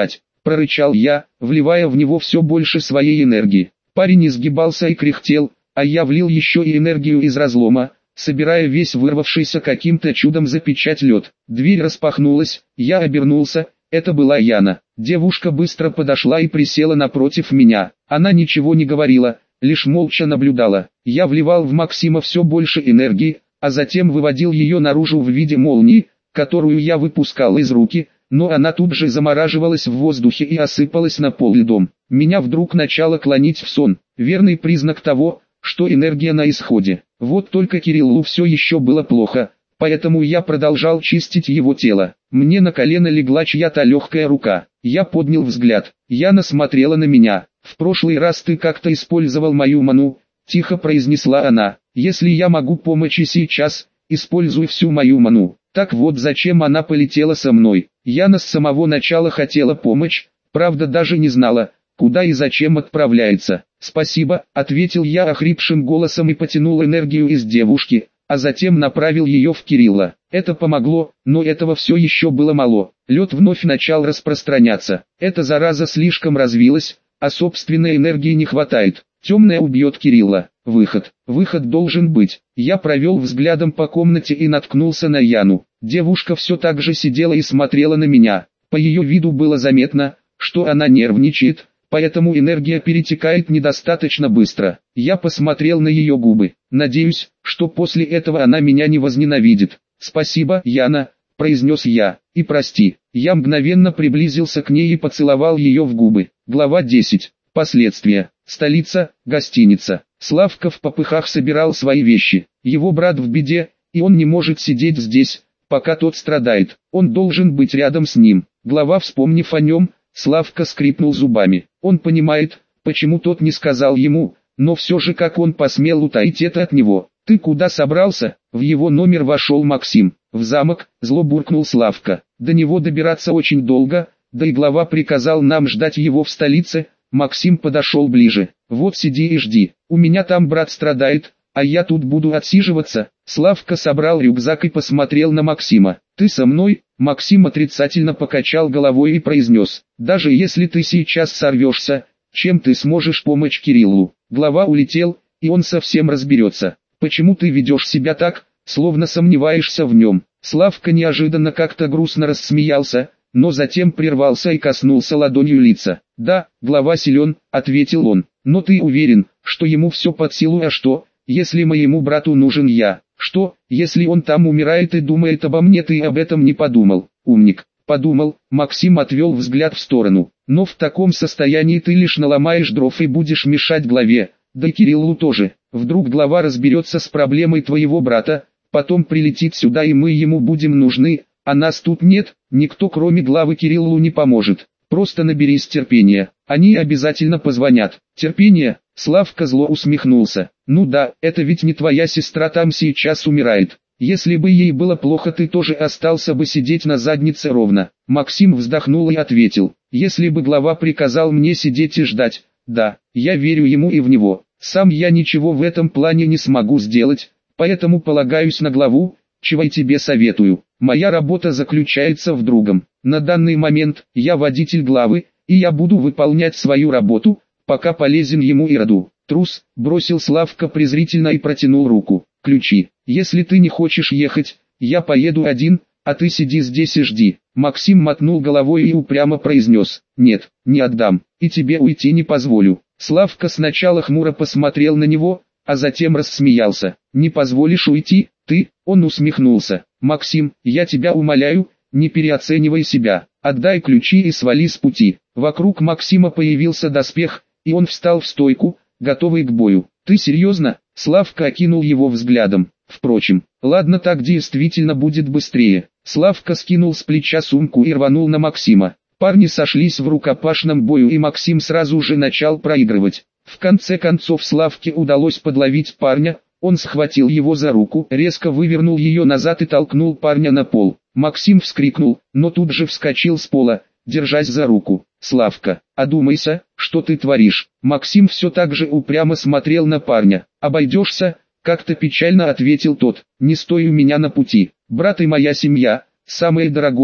прорычал я, вливая в него все больше своей энергии. Парень изгибался и кряхтел, а я влил еще и энергию из разлома, собирая весь вырвавшийся каким-то чудом за печать лед. Дверь распахнулась, я обернулся, это была Яна. Девушка быстро подошла и присела напротив меня. Она ничего не говорила, лишь молча наблюдала. Я вливал в Максима все больше энергии, а затем выводил ее наружу в виде молнии, которую я выпускал из руки, но она тут же замораживалась в воздухе и осыпалась на пол льдом. Меня вдруг начало клонить в сон, верный признак того, что энергия на исходе. Вот только Кириллу все еще было плохо, поэтому я продолжал чистить его тело. Мне на колено легла чья-то легкая рука. Я поднял взгляд. Яна смотрела на меня. «В прошлый раз ты как-то использовал мою ману», — тихо произнесла она. «Если я могу помочь и сейчас, используй всю мою ману». Так вот зачем она полетела со мной. Яна с самого начала хотела помочь, правда даже не знала, куда и зачем отправляется. «Спасибо», — ответил я охрипшим голосом и потянул энергию из девушки, а затем направил ее в Кирилла. Это помогло, но этого все еще было мало. Лед вновь начал распространяться. Эта зараза слишком развилась, а собственной энергии не хватает. Темная убьет Кирилла. Выход. Выход должен быть. Я провел взглядом по комнате и наткнулся на Яну. Девушка все так же сидела и смотрела на меня. По ее виду было заметно, что она нервничает, поэтому энергия перетекает недостаточно быстро. Я посмотрел на ее губы. Надеюсь, что после этого она меня не возненавидит. «Спасибо, Яна», — произнес я, — «и прости». Я мгновенно приблизился к ней и поцеловал ее в губы. Глава десять. Последствия. Столица, гостиница. Славка в попыхах собирал свои вещи. Его брат в беде, и он не может сидеть здесь, пока тот страдает. Он должен быть рядом с ним. Глава, вспомнив о нем, Славка скрипнул зубами. Он понимает, почему тот не сказал ему, но все же как он посмел утаить это от него. «Ты куда собрался?» В его номер вошел Максим. «В замок», зло буркнул Славка. «До него добираться очень долго, да и глава приказал нам ждать его в столице». Максим подошел ближе. «Вот сиди и жди, у меня там брат страдает, а я тут буду отсиживаться». Славка собрал рюкзак и посмотрел на Максима. «Ты со мной?» Максим отрицательно покачал головой и произнес: «Даже если ты сейчас сорвешься, чем ты сможешь помочь Кириллу?» Глава улетел, и он совсем разберется. «Почему ты ведешь себя так, словно сомневаешься в нем?» Славка неожиданно как-то грустно рассмеялся, но затем прервался и коснулся ладонью лица. «Да, глава силен», — ответил он, — «но ты уверен, что ему все под силу? А что, если моему брату нужен я? Что, если он там умирает и думает обо мне? Ты об этом не подумал?» «Умник, подумал», — Максим отвел взгляд в сторону. «Но в таком состоянии ты лишь наломаешь дров и будешь мешать главе, да и Кириллу тоже. Вдруг глава разберется с проблемой твоего брата, потом прилетит сюда и мы ему будем нужны, а нас тут нет, никто кроме главы Кириллу не поможет. Просто наберись терпения, они обязательно позвонят». «Терпение?» — Славка зло усмехнулся. «Ну да, это ведь не твоя сестра там сейчас умирает. Если бы ей было плохо, ты тоже остался бы сидеть на заднице ровно». Максим вздохнул и ответил: «Если бы глава приказал мне сидеть и ждать, да, я верю ему и в него. Сам я ничего в этом плане не смогу сделать, поэтому полагаюсь на главу, чего и тебе советую. Моя работа заключается в другом. На данный момент я водитель главы, и я буду выполнять свою работу, пока полезен ему и роду». «Трус», — бросил Славка презрительно и протянул руку. «Ключи. Если ты не хочешь ехать, я поеду один, а ты сиди здесь и жди». Максим мотнул головой и упрямо произнес: «Нет, не отдам, и тебе уйти не позволю». Славка сначала хмуро посмотрел на него, а затем рассмеялся. «Не позволишь уйти, ты?» Он усмехнулся. «Максим, я тебя умоляю, не переоценивай себя, отдай ключи и свали с пути». Вокруг Максима появился доспех, и он встал в стойку, готовый к бою. «Ты серьезно?» Славка окинул его взглядом. «Впрочем, ладно, так действительно будет быстрее». Славка скинул с плеча сумку и рванул на Максима. Парни сошлись в рукопашном бою, и Максим сразу же начал проигрывать. В конце концов Славке удалось подловить парня, он схватил его за руку, резко вывернул ее назад и толкнул парня на пол. Максим вскрикнул, но тут же вскочил с пола, держась за руку. «Славка, одумайся, что ты творишь?» Максим все так же упрямо смотрел на парня. «Обойдешься?» — как-то печально ответил тот. «Не стой у меня на пути. Брат и моя семья — самое дорогое,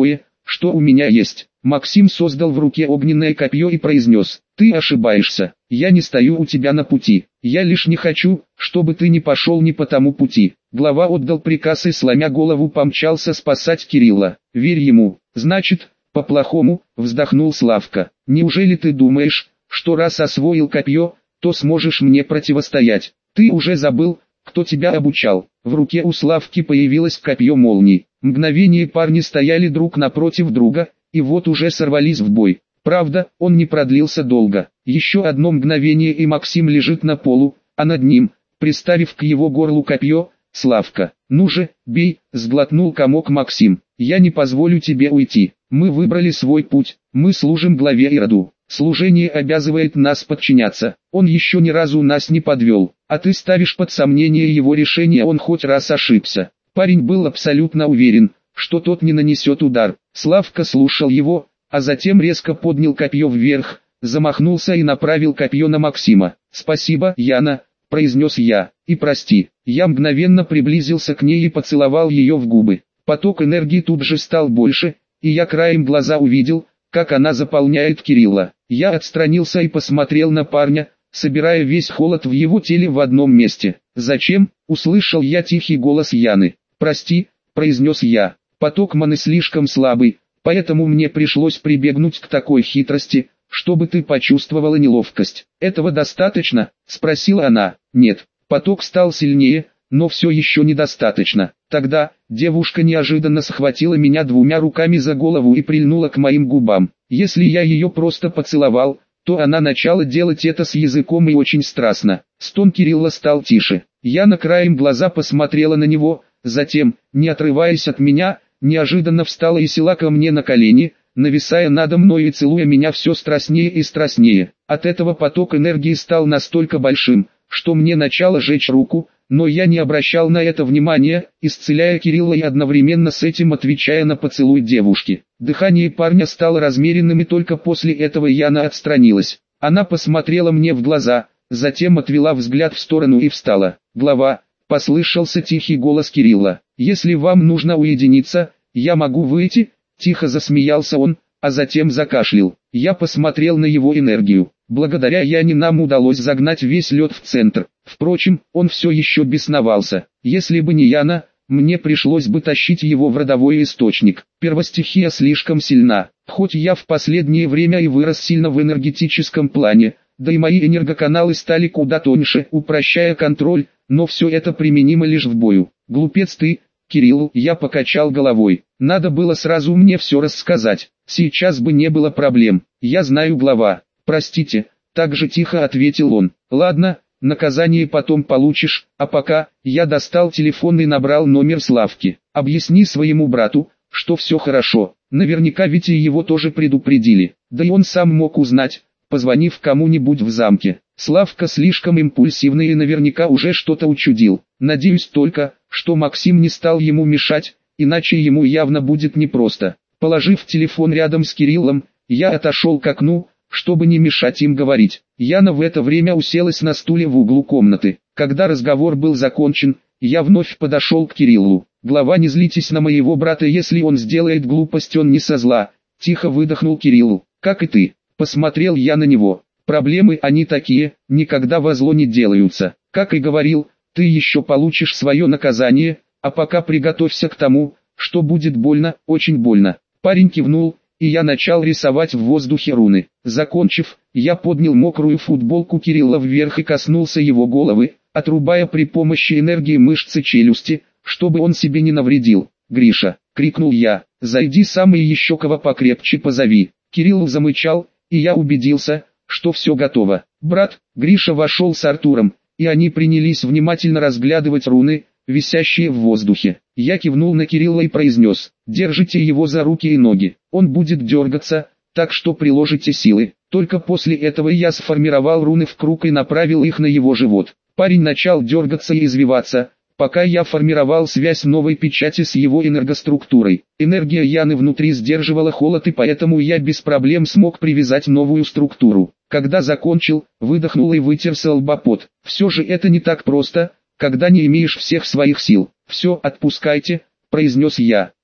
что у меня есть. Максим создал в руке огненное копье и произнес: «Ты ошибаешься, я не стою у тебя на пути, я лишь не хочу, чтобы ты не пошел не по тому пути». Глава отдал приказ и, сломя голову, помчался спасать Кирилла. «Верь ему, значит, по-плохому», — вздохнул Славка. «Неужели ты думаешь, что раз освоил копье, то сможешь мне противостоять? Ты уже забыл, кто тебя обучал?» В руке у Славки появилось копье молний. Мгновение парни стояли друг напротив друга, и вот уже сорвались в бой. Правда, он не продлился долго. Еще одно мгновение, и Максим лежит на полу, а над ним, приставив к его горлу копье, Славка. «Ну же, бей!» — сглотнул комок Максим. «Я не позволю тебе уйти. Мы выбрали свой путь, мы служим главе Ироду. Служение обязывает нас подчиняться. Он еще ни разу нас не подвел, а ты ставишь под сомнение его решение, он хоть раз ошибся». Парень был абсолютно уверен, что тот не нанесет удар. Славка слушал его, а затем резко поднял копье вверх, замахнулся и направил копье на Максима. «Спасибо, Яна», — произнес я, — «и прости». Я мгновенно приблизился к ней и поцеловал ее в губы. Поток энергии тут же стал больше, и я краем глаза увидел, как она заполняет Кирилла. Я отстранился и посмотрел на парня, собирая весь холод в его теле в одном месте. «Зачем?» — услышал я тихий голос Яны. «Прости», — произнес я, — «поток маны слишком слабый, поэтому мне пришлось прибегнуть к такой хитрости, чтобы ты почувствовала неловкость». «Этого достаточно?» — спросила она. «Нет, поток стал сильнее, но все еще недостаточно». Тогда девушка неожиданно схватила меня двумя руками за голову и прильнула к моим губам. Если я ее просто поцеловал, то она начала делать это с языком и очень страстно. Стон Кирилла стал тише. Я на краем глаза посмотрела на него, затем, не отрываясь от меня, неожиданно встала и села ко мне на колени, нависая надо мной и целуя меня все страстнее и страстнее. От этого поток энергии стал настолько большим, что мне начало жечь руку, но я не обращал на это внимания, исцеляя Кирилла и одновременно с этим отвечая на поцелуй девушки. Дыхание парня стало размеренным, и только после этого Яна отстранилась. Она посмотрела мне в глаза, затем отвела взгляд в сторону и встала. «Глава», — послышался тихий голос Кирилла, — «если вам нужно уединиться, я могу выйти?» Тихо засмеялся он, а затем закашлял. Я посмотрел на его энергию. Благодаря Яне нам удалось загнать весь лед в центр. Впрочем, он все еще бесновался. Если бы не Яна, мне пришлось бы тащить его в родовой источник. Первостихия слишком сильна. Хоть я в последнее время и вырос сильно в энергетическом плане, да и мои энергоканалы стали куда тоньше, упрощая контроль, но все это применимо лишь в бою. «Глупец ты, Кирилл», — я покачал головой. «Надо было сразу мне все рассказать. Сейчас бы не было проблем. Я знаю, глава». «Простите», — так же тихо ответил он. «Ладно, наказание потом получишь, а пока...» Я достал телефон и набрал номер Славки. «Объясни своему брату, что все хорошо. Наверняка ведь и его тоже предупредили. Да и он сам мог узнать, позвонив кому-нибудь в замке. Славка слишком импульсивный и наверняка уже что-то учудил. Надеюсь только, что Максим не стал ему мешать, иначе ему явно будет непросто». Положив телефон рядом с Кириллом, я отошел к окну, чтобы не мешать им говорить. Яна в это время уселась на стуле в углу комнаты. Когда разговор был закончен, я вновь подошел к Кириллу. «Глава, не злитесь на моего брата, если он сделает глупость, он не со зла», — тихо выдохнул Кириллу. «Как и ты». Посмотрел я на него. «Проблемы они такие, никогда во зло не делаются. Как и говорил, ты еще получишь свое наказание, а пока приготовься к тому, что будет больно, очень больно». Парень кивнул, и я начал рисовать в воздухе руны. Закончив, я поднял мокрую футболку Кирилла вверх и коснулся его головы, отрубая при помощи энергии мышцы челюсти, чтобы он себе не навредил. «Гриша!» — крикнул я. «Зайди сам и еще кого покрепче позови». Кирилл замычал, и я убедился, что все готово. Брат, Гриша вошел с Артуром, и они принялись внимательно разглядывать руны, висящие в воздухе. Я кивнул на Кирилла и произнес: «Держите его за руки и ноги, он будет дергаться, так что приложите силы». Только после этого я сформировал руны в круг и направил их на его живот. Парень начал дергаться и извиваться, пока я формировал связь новой печати с его энергоструктурой. Энергия Яны внутри сдерживала холод, и поэтому я без проблем смог привязать новую структуру. Когда закончил, выдохнул и вытер с лба пот. Все же это не так просто, когда не имеешь всех своих сил. «Все, отпускайте», — произнес я.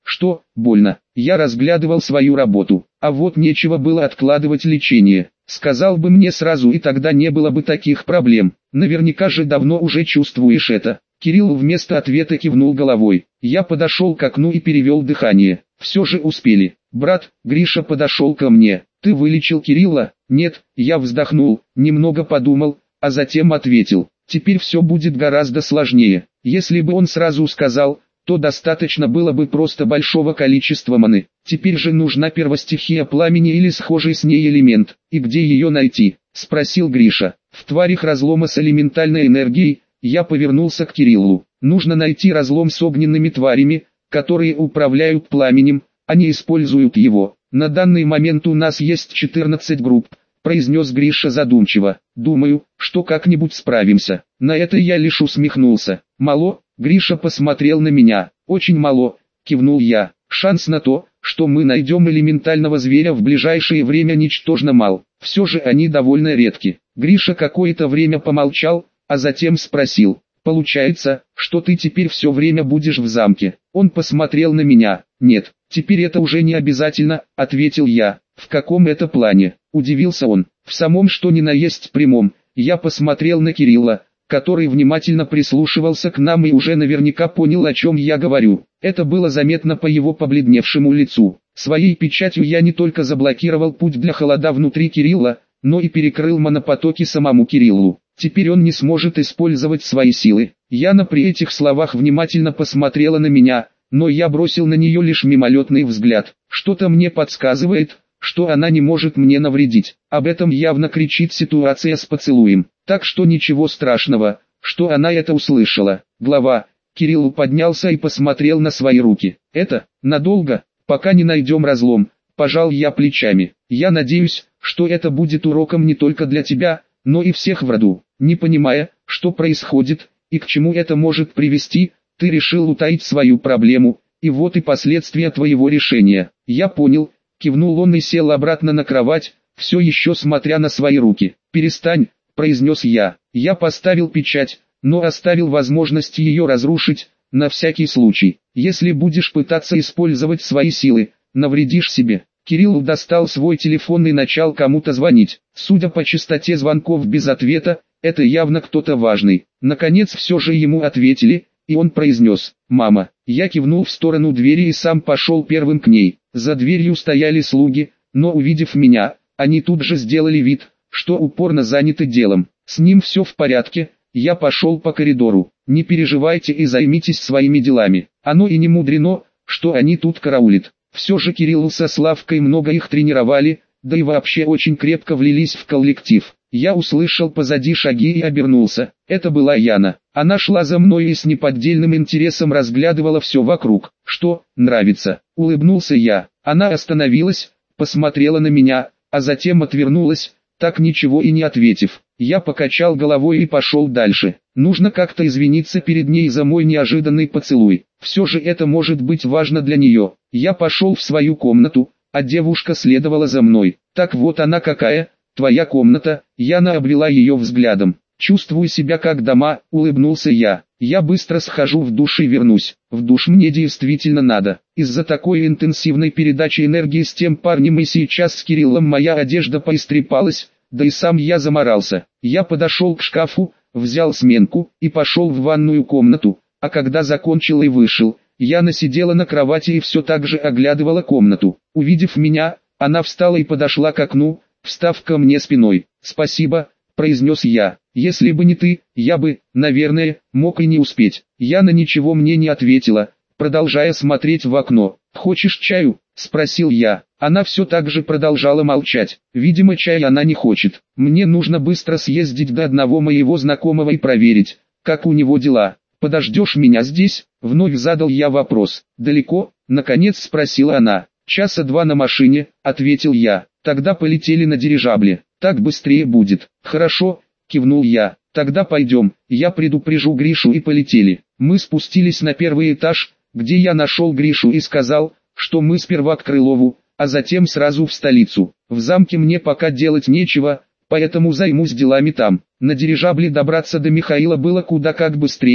Что, больно? Я разглядывал свою работу, а вот нечего было откладывать лечение. Сказал бы мне сразу, и тогда не было бы таких проблем. Наверняка же давно уже чувствуешь это. Кирилл вместо ответа кивнул головой. Я подошел к окну и перевел дыхание. Все же успели. Брат, Гриша подошел ко мне. Ты вылечил Кирилла? Нет, я вздохнул, немного подумал, а затем ответил. Теперь все будет гораздо сложнее. Если бы он сразу сказал, то достаточно было бы просто большого количества маны. Теперь же нужна первостихия пламени или схожий с ней элемент. И где ее найти? Спросил Гриша. В тварях разлома с элементальной энергией. Я повернулся к Кириллу. Нужно найти разлом с огненными тварями, которые управляют пламенем, а не используют его. На данный момент у нас есть четырнадцать групп, произнес Гриша задумчиво. Думаю, что как-нибудь справимся. На это я лишь усмехнулся. Мало? Гриша посмотрел на меня. Очень мало, кивнул я. Шанс на то, что мы найдем элементального зверя в ближайшее время ничтожно мал. Все же они довольно редки. Гриша какое-то время помолчал, а затем спросил. Получается, что ты теперь все время будешь в замке? Он посмотрел на меня. Нет, теперь это уже не обязательно, ответил я. В каком это плане? Удивился он. В самом что ни на есть прямом. Я посмотрел на Кирилла, который внимательно прислушивался к нам и уже наверняка понял, о чем я говорю. Это было заметно по его побледневшему лицу. Своей печатью я не только заблокировал путь для холода внутри Кирилла, но и перекрыл монопотоки самому Кириллу. Теперь он не сможет использовать свои силы. Яна при этих словах внимательно посмотрела на меня, но я бросил на нее лишь мимолетный взгляд. Что-то мне подсказывает, что она не может мне навредить. Об этом явно кричит ситуация с поцелуем. Так что ничего страшного, что она это услышала. Глава. Кирилл поднялся и посмотрел на свои руки. Это, надолго, пока не найдем разлом. Пожал я плечами. Я надеюсь, что это будет уроком не только для тебя, но и всех в роду. Не понимая, что происходит, и к чему это может привести, ты решил утаить свою проблему, и вот и последствия твоего решения. Я понял, кивнул он и сел обратно на кровать, все еще смотря на свои руки. Перестань, произнес я. Я поставил печать, но оставил возможность ее разрушить, на всякий случай. Если будешь пытаться использовать свои силы, навредишь себе. Кирилл достал свой телефон и начал кому-то звонить. Судя по частоте звонков без ответа, это явно кто-то важный. Наконец все же ему ответили, и он произнес: «Мама». Я кивнул в сторону двери и сам пошел первым к ней. За дверью стояли слуги, но увидев меня, они тут же сделали вид, что упорно заняты делом. С ним все в порядке, я пошел по коридору. Не переживайте и займитесь своими делами. Оно и не мудрено, что они тут караулят. Все же Кирилл со Славкой много их тренировали, да и вообще очень крепко влились в коллектив. Я услышал позади шаги и обернулся. Это была Яна. Она шла за мной и с неподдельным интересом разглядывала все вокруг. «Что, нравится?» — улыбнулся я. Она остановилась, посмотрела на меня, а затем отвернулась, так ничего и не ответив. Я покачал головой и пошел дальше. Нужно как-то извиниться перед ней за мой неожиданный поцелуй. Все же это может быть важно для нее. Я пошел в свою комнату, а девушка следовала за мной. Так вот она какая, твоя комната. Яна обвела ее взглядом. Чувствую себя как дома, улыбнулся я. Я быстро схожу в душ и вернусь. В душ мне действительно надо. Из-за такой интенсивной передачи энергии с тем парнем и сейчас с Кириллом моя одежда поистрепалась, да и сам я заморался. Я подошел к шкафу, взял сменку и пошел в ванную комнату, а когда закончил и вышел, Яна сидела на кровати и все так же оглядывала комнату. Увидев меня, она встала и подошла к окну, встав ко мне спиной. «Спасибо», — произнес я. «Если бы не ты, я бы, наверное, мог и не успеть». Яна ничего мне не ответила, продолжая смотреть в окно. «Хочешь чаю?» — спросил я. Она все так же продолжала молчать. Видимо, чай она не хочет. Мне нужно быстро съездить до одного моего знакомого и проверить, как у него дела. «Подождешь меня здесь?» — вновь задал я вопрос. «Далеко?» — наконец спросила она. «Часа два на машине», — ответил я. «Тогда полетели на дирижабле. Так быстрее будет». «Хорошо», — кивнул я. «Тогда пойдем, я предупрежу Гришу» и полетели. Мы спустились на первый этаж, где я нашел Гришу и сказал, что мы сперва к Крылову, а затем сразу в столицу. В замке мне пока делать нечего, поэтому займусь делами там. На дирижабле добраться до Михаила было куда как быстрее,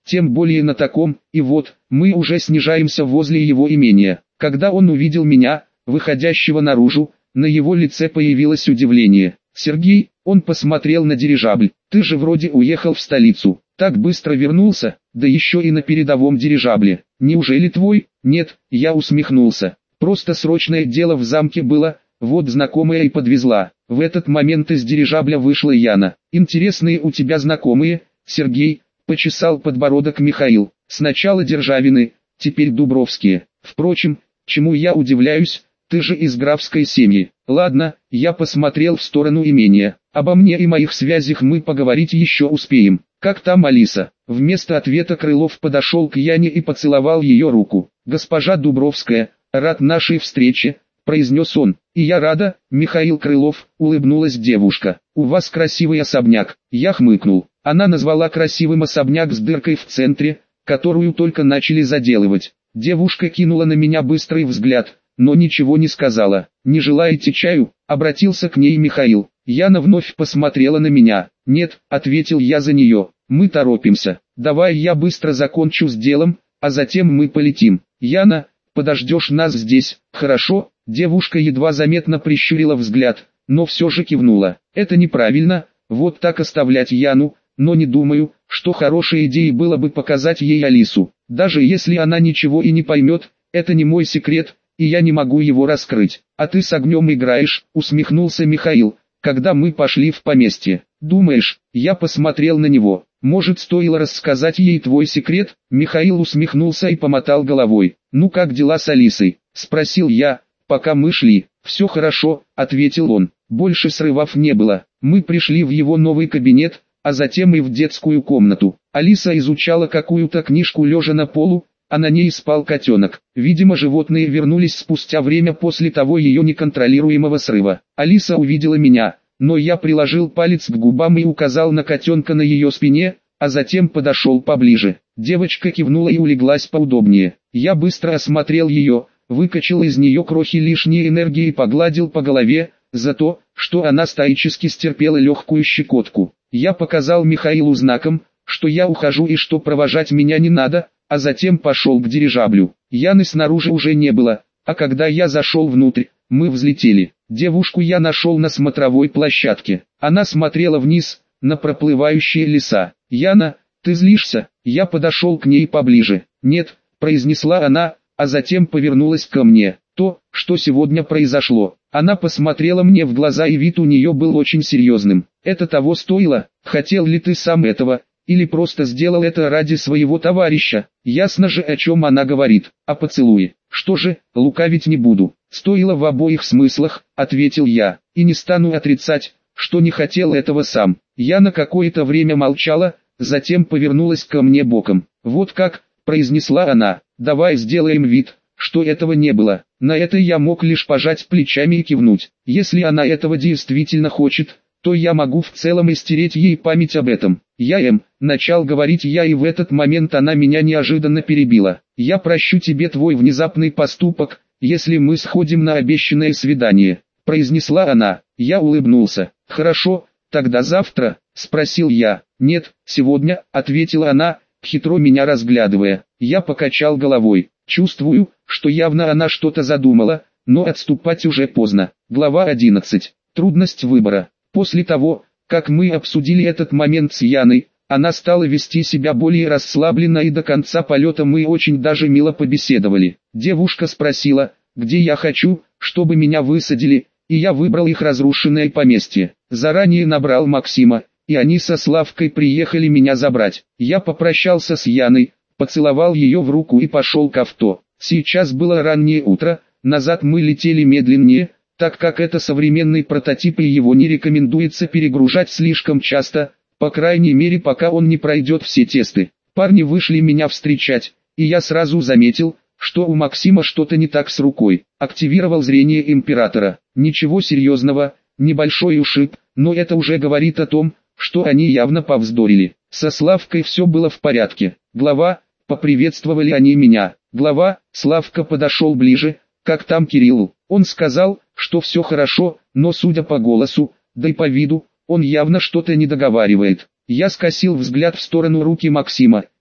тем более на таком, и вот, мы уже снижаемся возле его имения. Когда он увидел меня, выходящего наружу, на его лице появилось удивление. «Сергей», он посмотрел на дирижабль, «ты же вроде уехал в столицу, так быстро вернулся, да еще и на передовом дирижабле. Неужели твой?» «Нет», я усмехнулся, «просто срочное дело в замке было, вот знакомая и подвезла». В этот момент из дирижабля вышла Яна. «Интересные у тебя знакомые, Сергей», почесал подбородок Михаил. «Сначала Державины, теперь Дубровские. Впрочем, чему я удивляюсь, ты же из графской семьи». «Ладно», я посмотрел в сторону имения. «Обо мне и моих связях мы поговорить еще успеем. Как там Алиса?» Вместо ответа Крылов подошел к Яне и поцеловал ее руку. «Госпожа Дубровская, рад нашей встрече», произнес он. «И я рада, Михаил Крылов», улыбнулась девушка. «У вас красивый особняк». Я хмыкнул. Она назвала красивым особняк с дыркой в центре, которую только начали заделывать. Девушка кинула на меня быстрый взгляд, но ничего не сказала. «Не желаете чаю?» — обратился к ней Михаил. Яна вновь посмотрела на меня. «Нет», — ответил я за нее, — «мы торопимся. Давай я быстро закончу с делом, а затем мы полетим». «Яна, подождешь нас здесь?» «Хорошо». Девушка едва заметно прищурила взгляд, но все же кивнула. «Это неправильно, вот так оставлять Яну, но не думаю, что хорошей идеей было бы показать ей Алису. Даже если она ничего и не поймет, это не мой секрет, и я не могу его раскрыть». «А ты с огнем играешь», усмехнулся Михаил, когда мы пошли в поместье. «Думаешь?» Я посмотрел на него. «Может, стоило рассказать ей твой секрет?» Михаил усмехнулся и помотал головой. «Ну как дела с Алисой?» спросил я, пока мы шли. «Все хорошо», ответил он. Больше срывов не было. Мы пришли в его новый кабинет, а затем и в детскую комнату. Алиса изучала какую-то книжку лежа на полу, а на ней спал котенок. Видимо, животные вернулись спустя время после того ее неконтролируемого срыва. Алиса увидела меня, но я приложил палец к губам и указал на котенка на ее спине, а затем подошел поближе. Девочка кивнула и улеглась поудобнее. Я быстро осмотрел ее, выкачал из нее крохи лишней энергии и погладил по голове, за то, что она стоически стерпела легкую щекотку. Я показал Михаилу знаком, что я ухожу и что провожать меня не надо, а затем пошел к дирижаблю. Яны снаружи уже не было, а когда я зашел внутрь, мы взлетели. Девушку я нашел на смотровой площадке. Она смотрела вниз, на проплывающие леса. «Яна, ты злишься?» Я подошел к ней поближе. «Нет», произнесла она, а затем повернулась ко мне. «То, что сегодня произошло». Она посмотрела мне в глаза, и вид у нее был очень серьезным. «Это того стоило? Хотел ли ты сам этого? Или просто сделал это ради своего товарища?» Ясно же, о чем она говорит. «О поцелуе». «Что же, лукавить не буду. Стоило в обоих смыслах», ответил я. «И не стану отрицать, что не хотел этого сам». Я на какое-то время молчала, затем повернулась ко мне боком. «Вот как», произнесла она, «давай сделаем вид, что этого не было». На это я мог лишь пожать плечами и кивнуть. Если она этого действительно хочет, то я могу в целом истереть ей память об этом. «Я эм», начал говорить я, и в этот момент она меня неожиданно перебила. «Я прощу тебе твой внезапный поступок, если мы сходим на обещанное свидание», произнесла она. Я улыбнулся. «Хорошо, тогда завтра?» спросил я. «Нет, сегодня», ответила она, хитро меня разглядывая. Я покачал головой. Чувствую, что явно она что-то задумала, но отступать уже поздно. Глава одиннадцать. Трудность выбора. После того, как мы обсудили этот момент с Яной, она стала вести себя более расслабленно, и до конца полета мы очень даже мило побеседовали. Девушка спросила, где я хочу, чтобы меня высадили, и я выбрал их разрушенное поместье. Заранее набрал Максима, и они со Славкой приехали меня забрать. Я попрощался с Яной, поцеловал ее в руку и пошел к авто. Сейчас было раннее утро, назад мы летели медленнее, так как это современный прототип и его не рекомендуется перегружать слишком часто, по крайней мере пока он не пройдет все тесты. Парни вышли меня встречать, и я сразу заметил, что у Максима что-то не так с рукой. Активировал зрение императора. Ничего серьезного, небольшой ушиб, но это уже говорит о том, что они явно повздорили. Со Славкой все было в порядке. «Глава», поприветствовали они меня. «Глава», Славка подошел ближе. «Как там Кирилл?» Он сказал, что все хорошо, но судя по голосу, да и по виду, он явно что-то не договаривает. Я скосил взгляд в сторону руки Максима,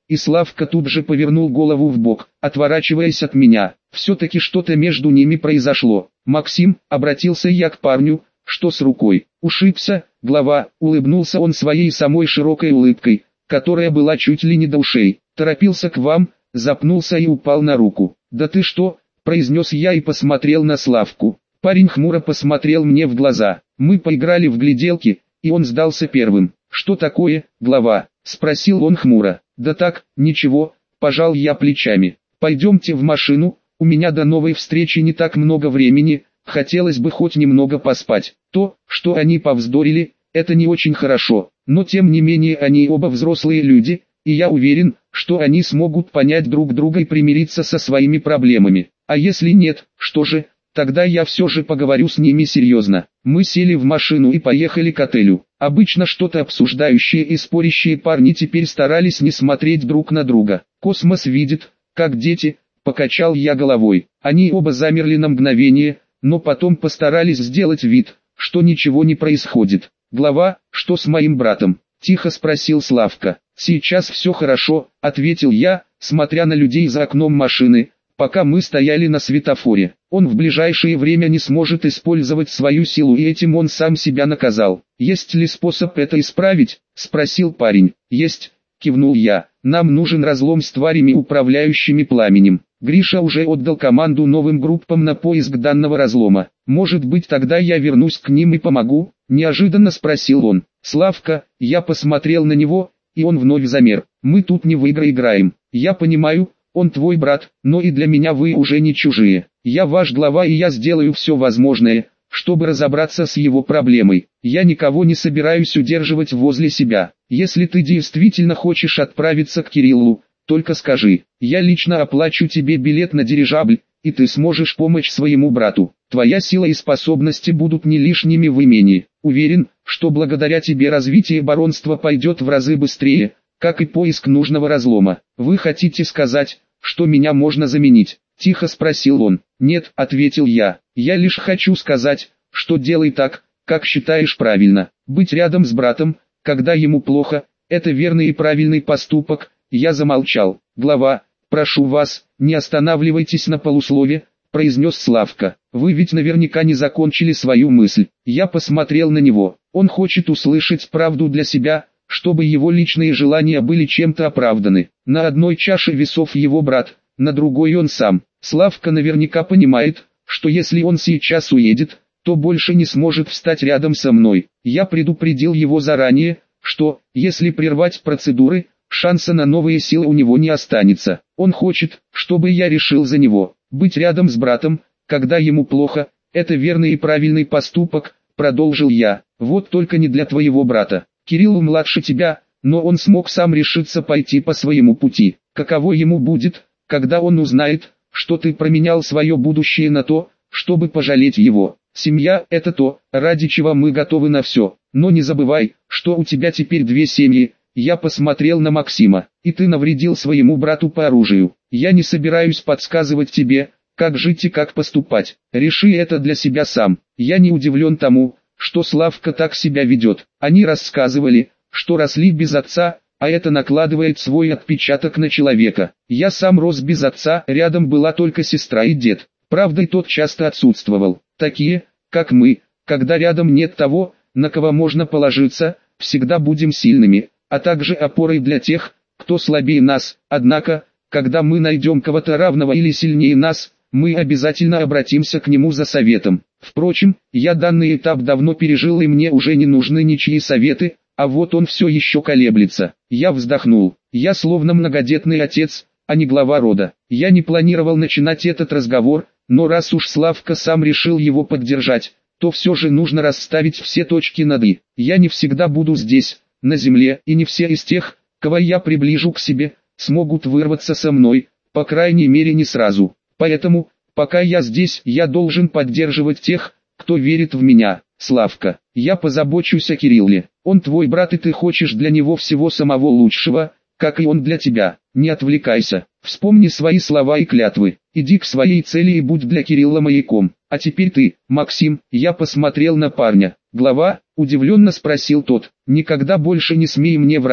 и Славка тут же повернул голову в бок, отворачиваясь от меня. Все-таки что-то между ними произошло. «Максим», обратился я к парню, — «что с рукой?» «Ушибся, глава», улыбнулся он своей самой широкой улыбкой, которая была чуть ли не до ушей. «Торопился к вам», запнулся и упал на руку. «Да ты что?» произнес я и посмотрел на Славку. Парень хмуро посмотрел мне в глаза. Мы поиграли в гляделки, и он сдался первым. «Что такое, глава?» спросил он хмуро. «Да так, ничего», пожал я плечами. «Пойдемте в машину, у меня до новой встречи не так много времени, хотелось бы хоть немного поспать». То, что они повздорили, это не очень хорошо, но тем не менее они оба взрослые люди, и я уверен, что они смогут понять друг друга и примириться со своими проблемами. А если нет, что же, тогда я все же поговорю с ними серьезно. Мы сели в машину и поехали к отелю. Обычно что-то обсуждающие и спорящие парни теперь старались не смотреть друг на друга. «Космос видит, как дети», покачал я головой. Они оба замерли на мгновение, но потом постарались сделать вид, что ничего не происходит. «Глава, что с моим братом?» тихо спросил Славка. «Сейчас все хорошо», ответил я, смотря на людей за окном машины, пока мы стояли на светофоре. «Он в ближайшее время не сможет использовать свою силу, и этим он сам себя наказал». «Есть ли способ это исправить?» спросил парень. «Есть», кивнул я. «Нам нужен разлом с тварями, управляющими пламенем. Гриша уже отдал команду новым группам на поиск данного разлома. Может быть, тогда я вернусь к ним и помогу?» неожиданно спросил он. «Славка», я посмотрел на него, и он вновь замер. «Мы тут не в игры играем. Я понимаю, он твой брат, но и для меня вы уже не чужие. Я ваш глава, и я сделаю все возможное, чтобы разобраться с его проблемой. Я никого не собираюсь удерживать возле себя. Если ты действительно хочешь отправиться к Кириллу, только скажи. Я лично оплачу тебе билет на дирижабль, и ты сможешь помочь своему брату. Твоя сила и способности будут не лишними в имении. Уверен, что благодаря тебе развитие баронства пойдет в разы быстрее, как и поиск нужного разлома. Вы хотите сказать, что меня можно заменить?» тихо спросил он. «Нет», ответил я. «Я лишь хочу сказать, что делай так, как считаешь правильно. Быть рядом с братом, когда ему плохо, это верный и правильный поступок». Я замолчал. «Глава, прошу вас, не останавливайтесь на полуслове», произнес Славка. «Вы ведь наверняка не закончили свою мысль». Я посмотрел на него. Он хочет услышать правду для себя, чтобы его личные желания были чем-то оправданы. На одной чаше весов его брат, на другой он сам. Славка наверняка понимает, что если он сейчас уедет, то больше не сможет встать рядом со мной. Я предупредил его заранее, что, если прервать процедуры, шанса на новые силы у него не останется. Он хочет, чтобы я решил за него. Быть рядом с братом, когда ему плохо, это верный и правильный поступок, продолжил я. Вот только не для твоего брата. Кирилл младше тебя, но он смог сам решиться пойти по своему пути. Каково ему будет, когда он узнает, что ты променял свое будущее на то, чтобы пожалеть его? Семья – это то, ради чего мы готовы на все. Но не забывай, что у тебя теперь две семьи. Я посмотрел на Максима. И ты навредил своему брату по оружию. Я не собираюсь подсказывать тебе, как жить и как поступать. Реши это для себя сам. Я не удивлен тому, что Славка так себя ведет. Они рассказывали, что росли без отца, а это накладывает свой отпечаток на человека. Я сам рос без отца, рядом была только сестра и дед. Правда, и тот часто отсутствовал. Такие, как мы, когда рядом нет того, на кого можно положиться, всегда будем сильными, а также опорой для тех, кто слабее нас. Однако, когда мы найдем кого-то равного или сильнее нас, мы обязательно обратимся к нему за советом. Впрочем, я данный этап давно пережил, и мне уже не нужны ничьи советы, а вот он все еще колеблется. Я вздохнул. Я словно многодетный отец, а не глава рода. Я не планировал начинать этот разговор, но раз уж Славка сам решил его поддержать, то все же нужно расставить все точки над «и». Я не всегда буду здесь, на земле, и не все из тех, кого я приближу к себе, смогут вырваться со мной, по крайней мере не сразу. Поэтому, пока я здесь, я должен поддерживать тех, кто верит в меня. Славка, я позабочусь о Кирилле. Он твой брат, и ты хочешь для него всего самого лучшего, как и он для тебя. Не отвлекайся, вспомни свои слова и клятвы. Иди к своей цели и будь для Кирилла маяком. А теперь ты, Максим. Я посмотрел на парня. Глава, удивленно спросил тот. Никогда больше не смей мне врать,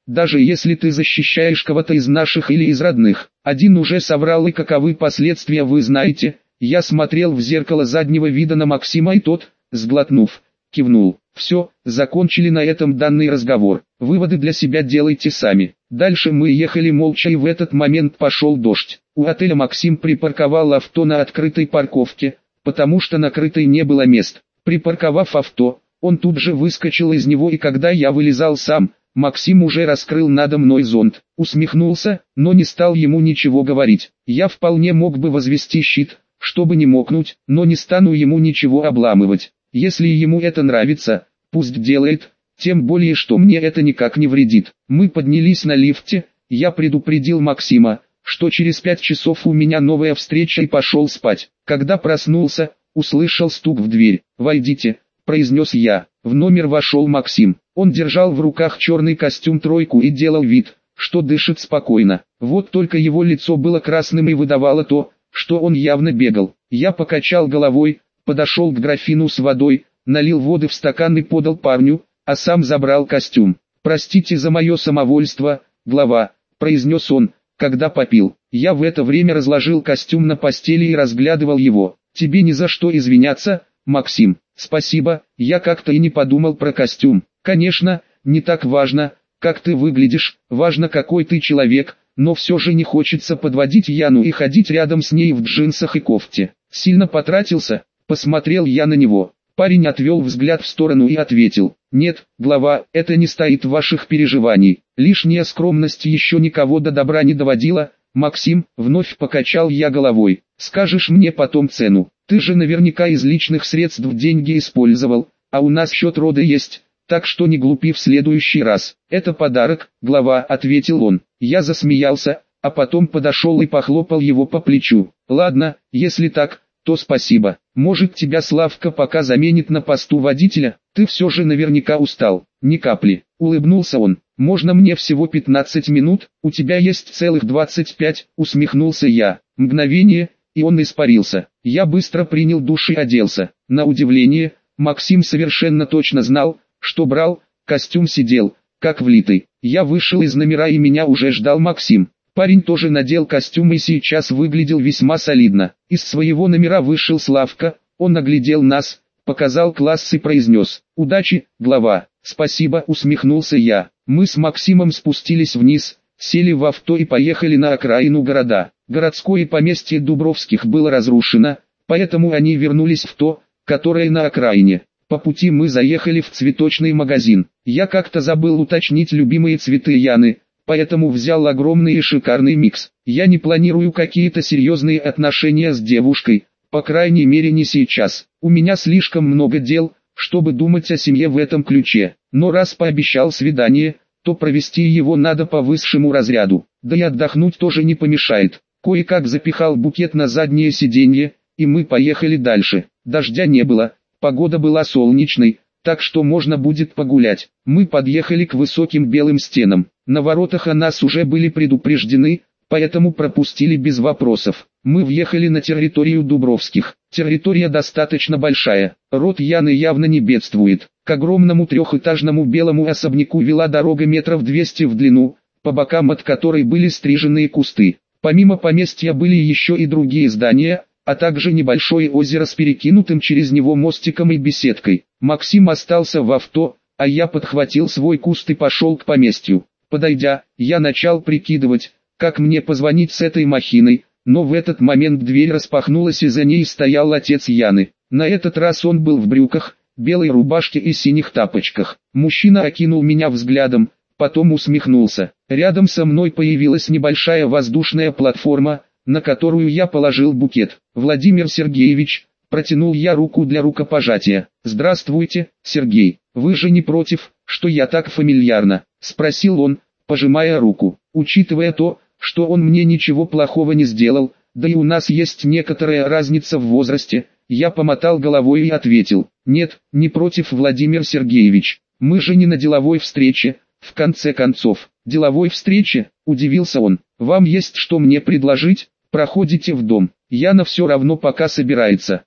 даже если ты защищаешь кого-то из наших или из родных. Один уже соврал, и каковы последствия вы знаете. Я смотрел в зеркало заднего вида на Максима, и тот, сглотнув, кивнул. Все, закончили на этом данный разговор. Выводы для себя делайте сами. Дальше мы ехали молча, и в этот момент пошел дождь. У отеля Максим припарковал авто на открытой парковке, потому что на крытой не было мест. Припарковав авто, он тут же выскочил из него, и когда я вылезал сам, Максим уже раскрыл надо мной зонт. Усмехнулся, но не стал ему ничего говорить. Я вполне мог бы возвести щит, чтобы не мокнуть, но не стану ему ничего обламывать. Если ему это нравится, пусть делает, тем более что мне это никак не вредит. Мы поднялись на лифте, я предупредил Максима, что через пять часов у меня новая встреча, и пошел спать. Когда проснулся, услышал стук в дверь. «Войдите», — произнес я. В номер вошел Максим. Он держал в руках черный костюм тройку и делал вид, что дышит спокойно. Вот только его лицо было красным и выдавало то, что он явно бегал. Я покачал головой, подошел к графину с водой, налил воды в стакан и подал парню, а сам забрал костюм. «Простите за мое самовольство, глава», — произнес он, когда попил. Я в это время разложил костюм на постели и разглядывал его. «Тебе ни за что извиняться, Максим». «Спасибо, я как-то и не подумал про костюм. Конечно, не так важно, как ты выглядишь, важно, какой ты человек, но все же не хочется подводить Яну и ходить рядом с ней в джинсах и кофте». «Сильно потратился?» — посмотрел я на него. Парень отвел взгляд в сторону и ответил: «Нет, глава, это не стоит ваших переживаний. Лишняя скромность еще никого до добра не доводила». «Максим», — вновь покачал я головой, — «скажешь мне потом цену. Ты же наверняка из личных средств деньги использовал, а у нас счет рода есть, так что не глупи в следующий раз». «Это подарок, глава», — ответил он. Я засмеялся, а потом подошел и похлопал его по плечу. «Ладно, если так, то спасибо. Может, тебя Славка пока заменит на посту водителя? Ты все же наверняка устал». «Ни капли», — улыбнулся он. «Можно мне всего пятнадцать минут? У тебя есть целых двадцать пять», — усмехнулся я. Мгновение, и он испарился. Я быстро принял душ и оделся. На удивление, Максим совершенно точно знал, что брал, костюм сидел, как влитый. Я вышел из номера, и меня уже ждал Максим. Парень тоже надел костюм и сейчас выглядел весьма солидно. Из своего номера вышел Славка, он оглядел нас, показал класс и произнес: «Удачи, глава». «Спасибо», — усмехнулся я. Мы с Максимом спустились вниз, сели в авто и поехали на окраину города. Городское поместье Дубровских было разрушено, поэтому они вернулись в то, которое на окраине. По пути мы заехали в цветочный магазин. Я как-то забыл уточнить любимые цветы Яны, поэтому взял огромный и шикарный микс. Я не планирую какие-то серьезные отношения с девушкой, по крайней мере не сейчас. У меня слишком много дел, чтобы думать о семье в этом ключе. Но раз пообещал свидание, то провести его надо по высшему разряду. Да и отдохнуть тоже не помешает. Кое-как запихал букет на заднее сиденье, и мы поехали дальше. Дождя не было, погода была солнечной, так что можно будет погулять. Мы подъехали к высоким белым стенам. На воротах о нас уже были предупреждены, поэтому пропустили без вопросов. Мы въехали на территорию Дубровских. Территория достаточно большая. Род Яны явно не бедствует. К огромному трехэтажному белому особняку вела дорога метров двести в длину, по бокам от которой были стриженные кусты. Помимо поместья были еще и другие здания, а также небольшое озеро с перекинутым через него мостиком и беседкой. Максим остался в авто, а я подхватил свой куст и пошел к поместью. Подойдя, я начал прикидывать, как мне позвонить с этой махиной, но в этот момент дверь распахнулась, и за ней стоял отец Яны. На этот раз он был в брюках, белой рубашке и синих тапочках. Мужчина окинул меня взглядом, потом усмехнулся. Рядом со мной появилась небольшая воздушная платформа, на которую я положил букет. «Владимир Сергеевич», протянул я руку для рукопожатия. «Здравствуйте, Сергей, вы же не против, что я так фамильярно?» — спросил он, пожимая руку. Учитывая то, что он мне ничего плохого не сделал, да и у нас есть некоторая разница в возрасте, я помотал головой и ответил: «Нет, не против, Владимир Сергеевич, мы же не на деловой встрече». «В конце концов, деловой встрече?» — удивился он. «Вам есть что мне предложить? Проходите в дом. Яна все равно пока собирается.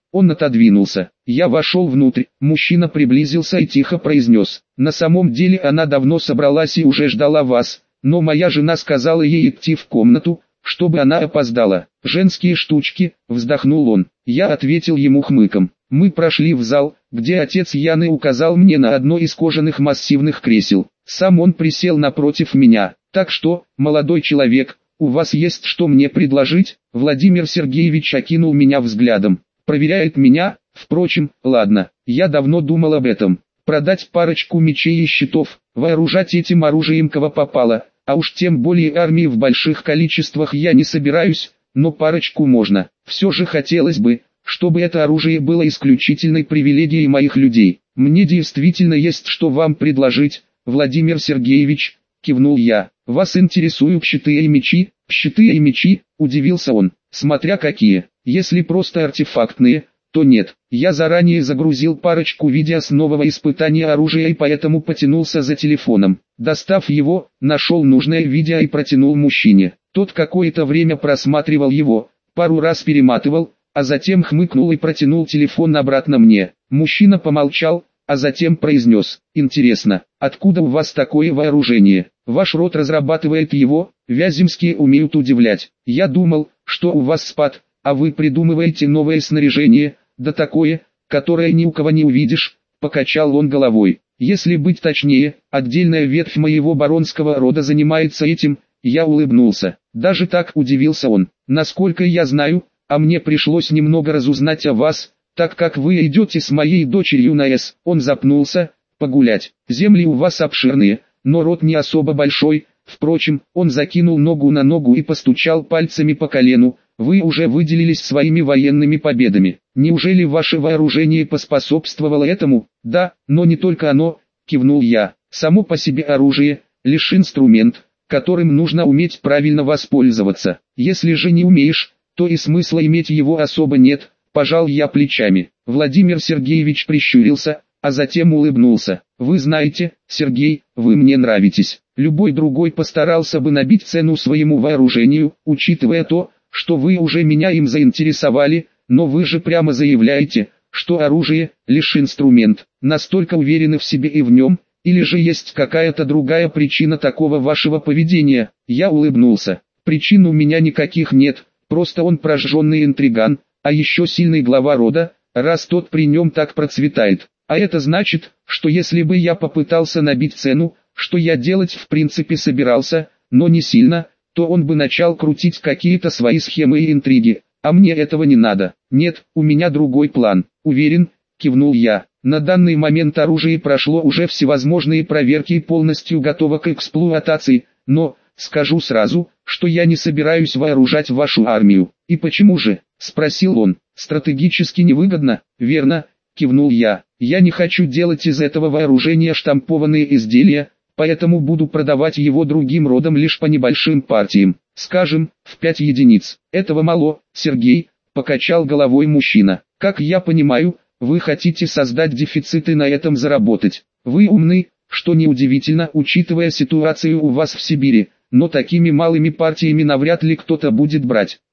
Он отодвинулся. Я вошел внутрь, мужчина приблизился и тихо произнес: «На самом деле она давно собралась и уже ждала вас, но моя жена сказала ей идти в комнату, чтобы она опоздала». «Женские штучки», вздохнул он. Я ответил ему хмыком. Мы прошли в зал, где отец Яны указал мне на одно из кожаных массивных кресел. Сам он присел напротив меня. «Так что, молодой человек, у вас есть что мне предложить?» Владимир Сергеевич окинул меня взглядом. Проверяет меня, впрочем, ладно, я давно думал об этом. Продать парочку мечей и щитов, вооружать этим оружием кого попало, а уж тем более армии в больших количествах я не собираюсь, но парочку можно. Все же хотелось бы, чтобы это оружие было исключительной привилегией моих людей. Мне действительно есть что вам предложить, Владимир Сергеевич, кивнул я. Вас интересуют щиты и мечи? Щиты и мечи, удивился он, смотря какие. Если просто артефактные, то нет. Я заранее загрузил парочку видео с нового испытания оружия и поэтому потянулся за телефоном. Достав его, нашел нужное видео и протянул мужчине. Тот какое-то время просматривал его, пару раз перематывал, а затем хмыкнул и протянул телефон обратно мне. Мужчина помолчал, а затем произнес: «Интересно, откуда у вас такое вооружение? Ваш род разрабатывает его?» Вяземские умеют удивлять. Я думал, что у вас спад, а вы придумываете новое снаряжение, да такое, которое ни у кого не увидишь, покачал он головой. Если быть точнее, отдельная ветвь моего баронского рода занимается этим. Я улыбнулся. Даже так, удивился он. Насколько я знаю, а мне пришлось немного разузнать о вас, так как вы идете с моей дочерью на С. Он запнулся. Погулять. Земли у вас обширные, но род не особо большой. Впрочем, он закинул ногу на ногу и постучал пальцами по колену. Вы уже выделились своими военными победами. Неужели ваше вооружение поспособствовало этому? Да, но не только оно, кивнул я. Само по себе оружие, лишь инструмент, которым нужно уметь правильно воспользоваться. Если же не умеешь, то и смысла иметь его особо нет, пожал я плечами. Владимир Сергеевич прищурился, а затем улыбнулся. Вы знаете, Сергей, вы мне нравитесь. Любой другой постарался бы набить цену своему вооружению, учитывая то, что вы уже меня им заинтересовали, но вы же прямо заявляете, что оружие – лишь инструмент. Настолько уверены в себе и в нем, или же есть какая-то другая причина такого вашего поведения? Я улыбнулся. Причин у меня никаких нет, просто он прожженный интриган, а еще сильный глава рода, раз тот при нем так процветает. А это значит, что если бы я попытался набить цену, что я делать в принципе собирался, но не сильно, то он бы начал крутить какие-то свои схемы и интриги, а мне этого не надо. Нет, у меня другой план. Уверен, кивнул я. На данный момент оружие прошло уже всевозможные проверки и полностью готово к эксплуатации, но, скажу сразу, что я не собираюсь вооружать вашу армию. И почему же? Спросил он. Стратегически невыгодно, верно? Кивнул я. Я не хочу делать из этого вооружения штампованные изделия, поэтому буду продавать его другим родам лишь по небольшим партиям, скажем, в пять единиц. Этого мало, Сергей, покачал головой мужчина. Как я понимаю, вы хотите создать дефицит и на этом заработать. Вы умны, что неудивительно, учитывая ситуацию у вас в Сибири, но такими малыми партиями навряд ли кто-то будет брать.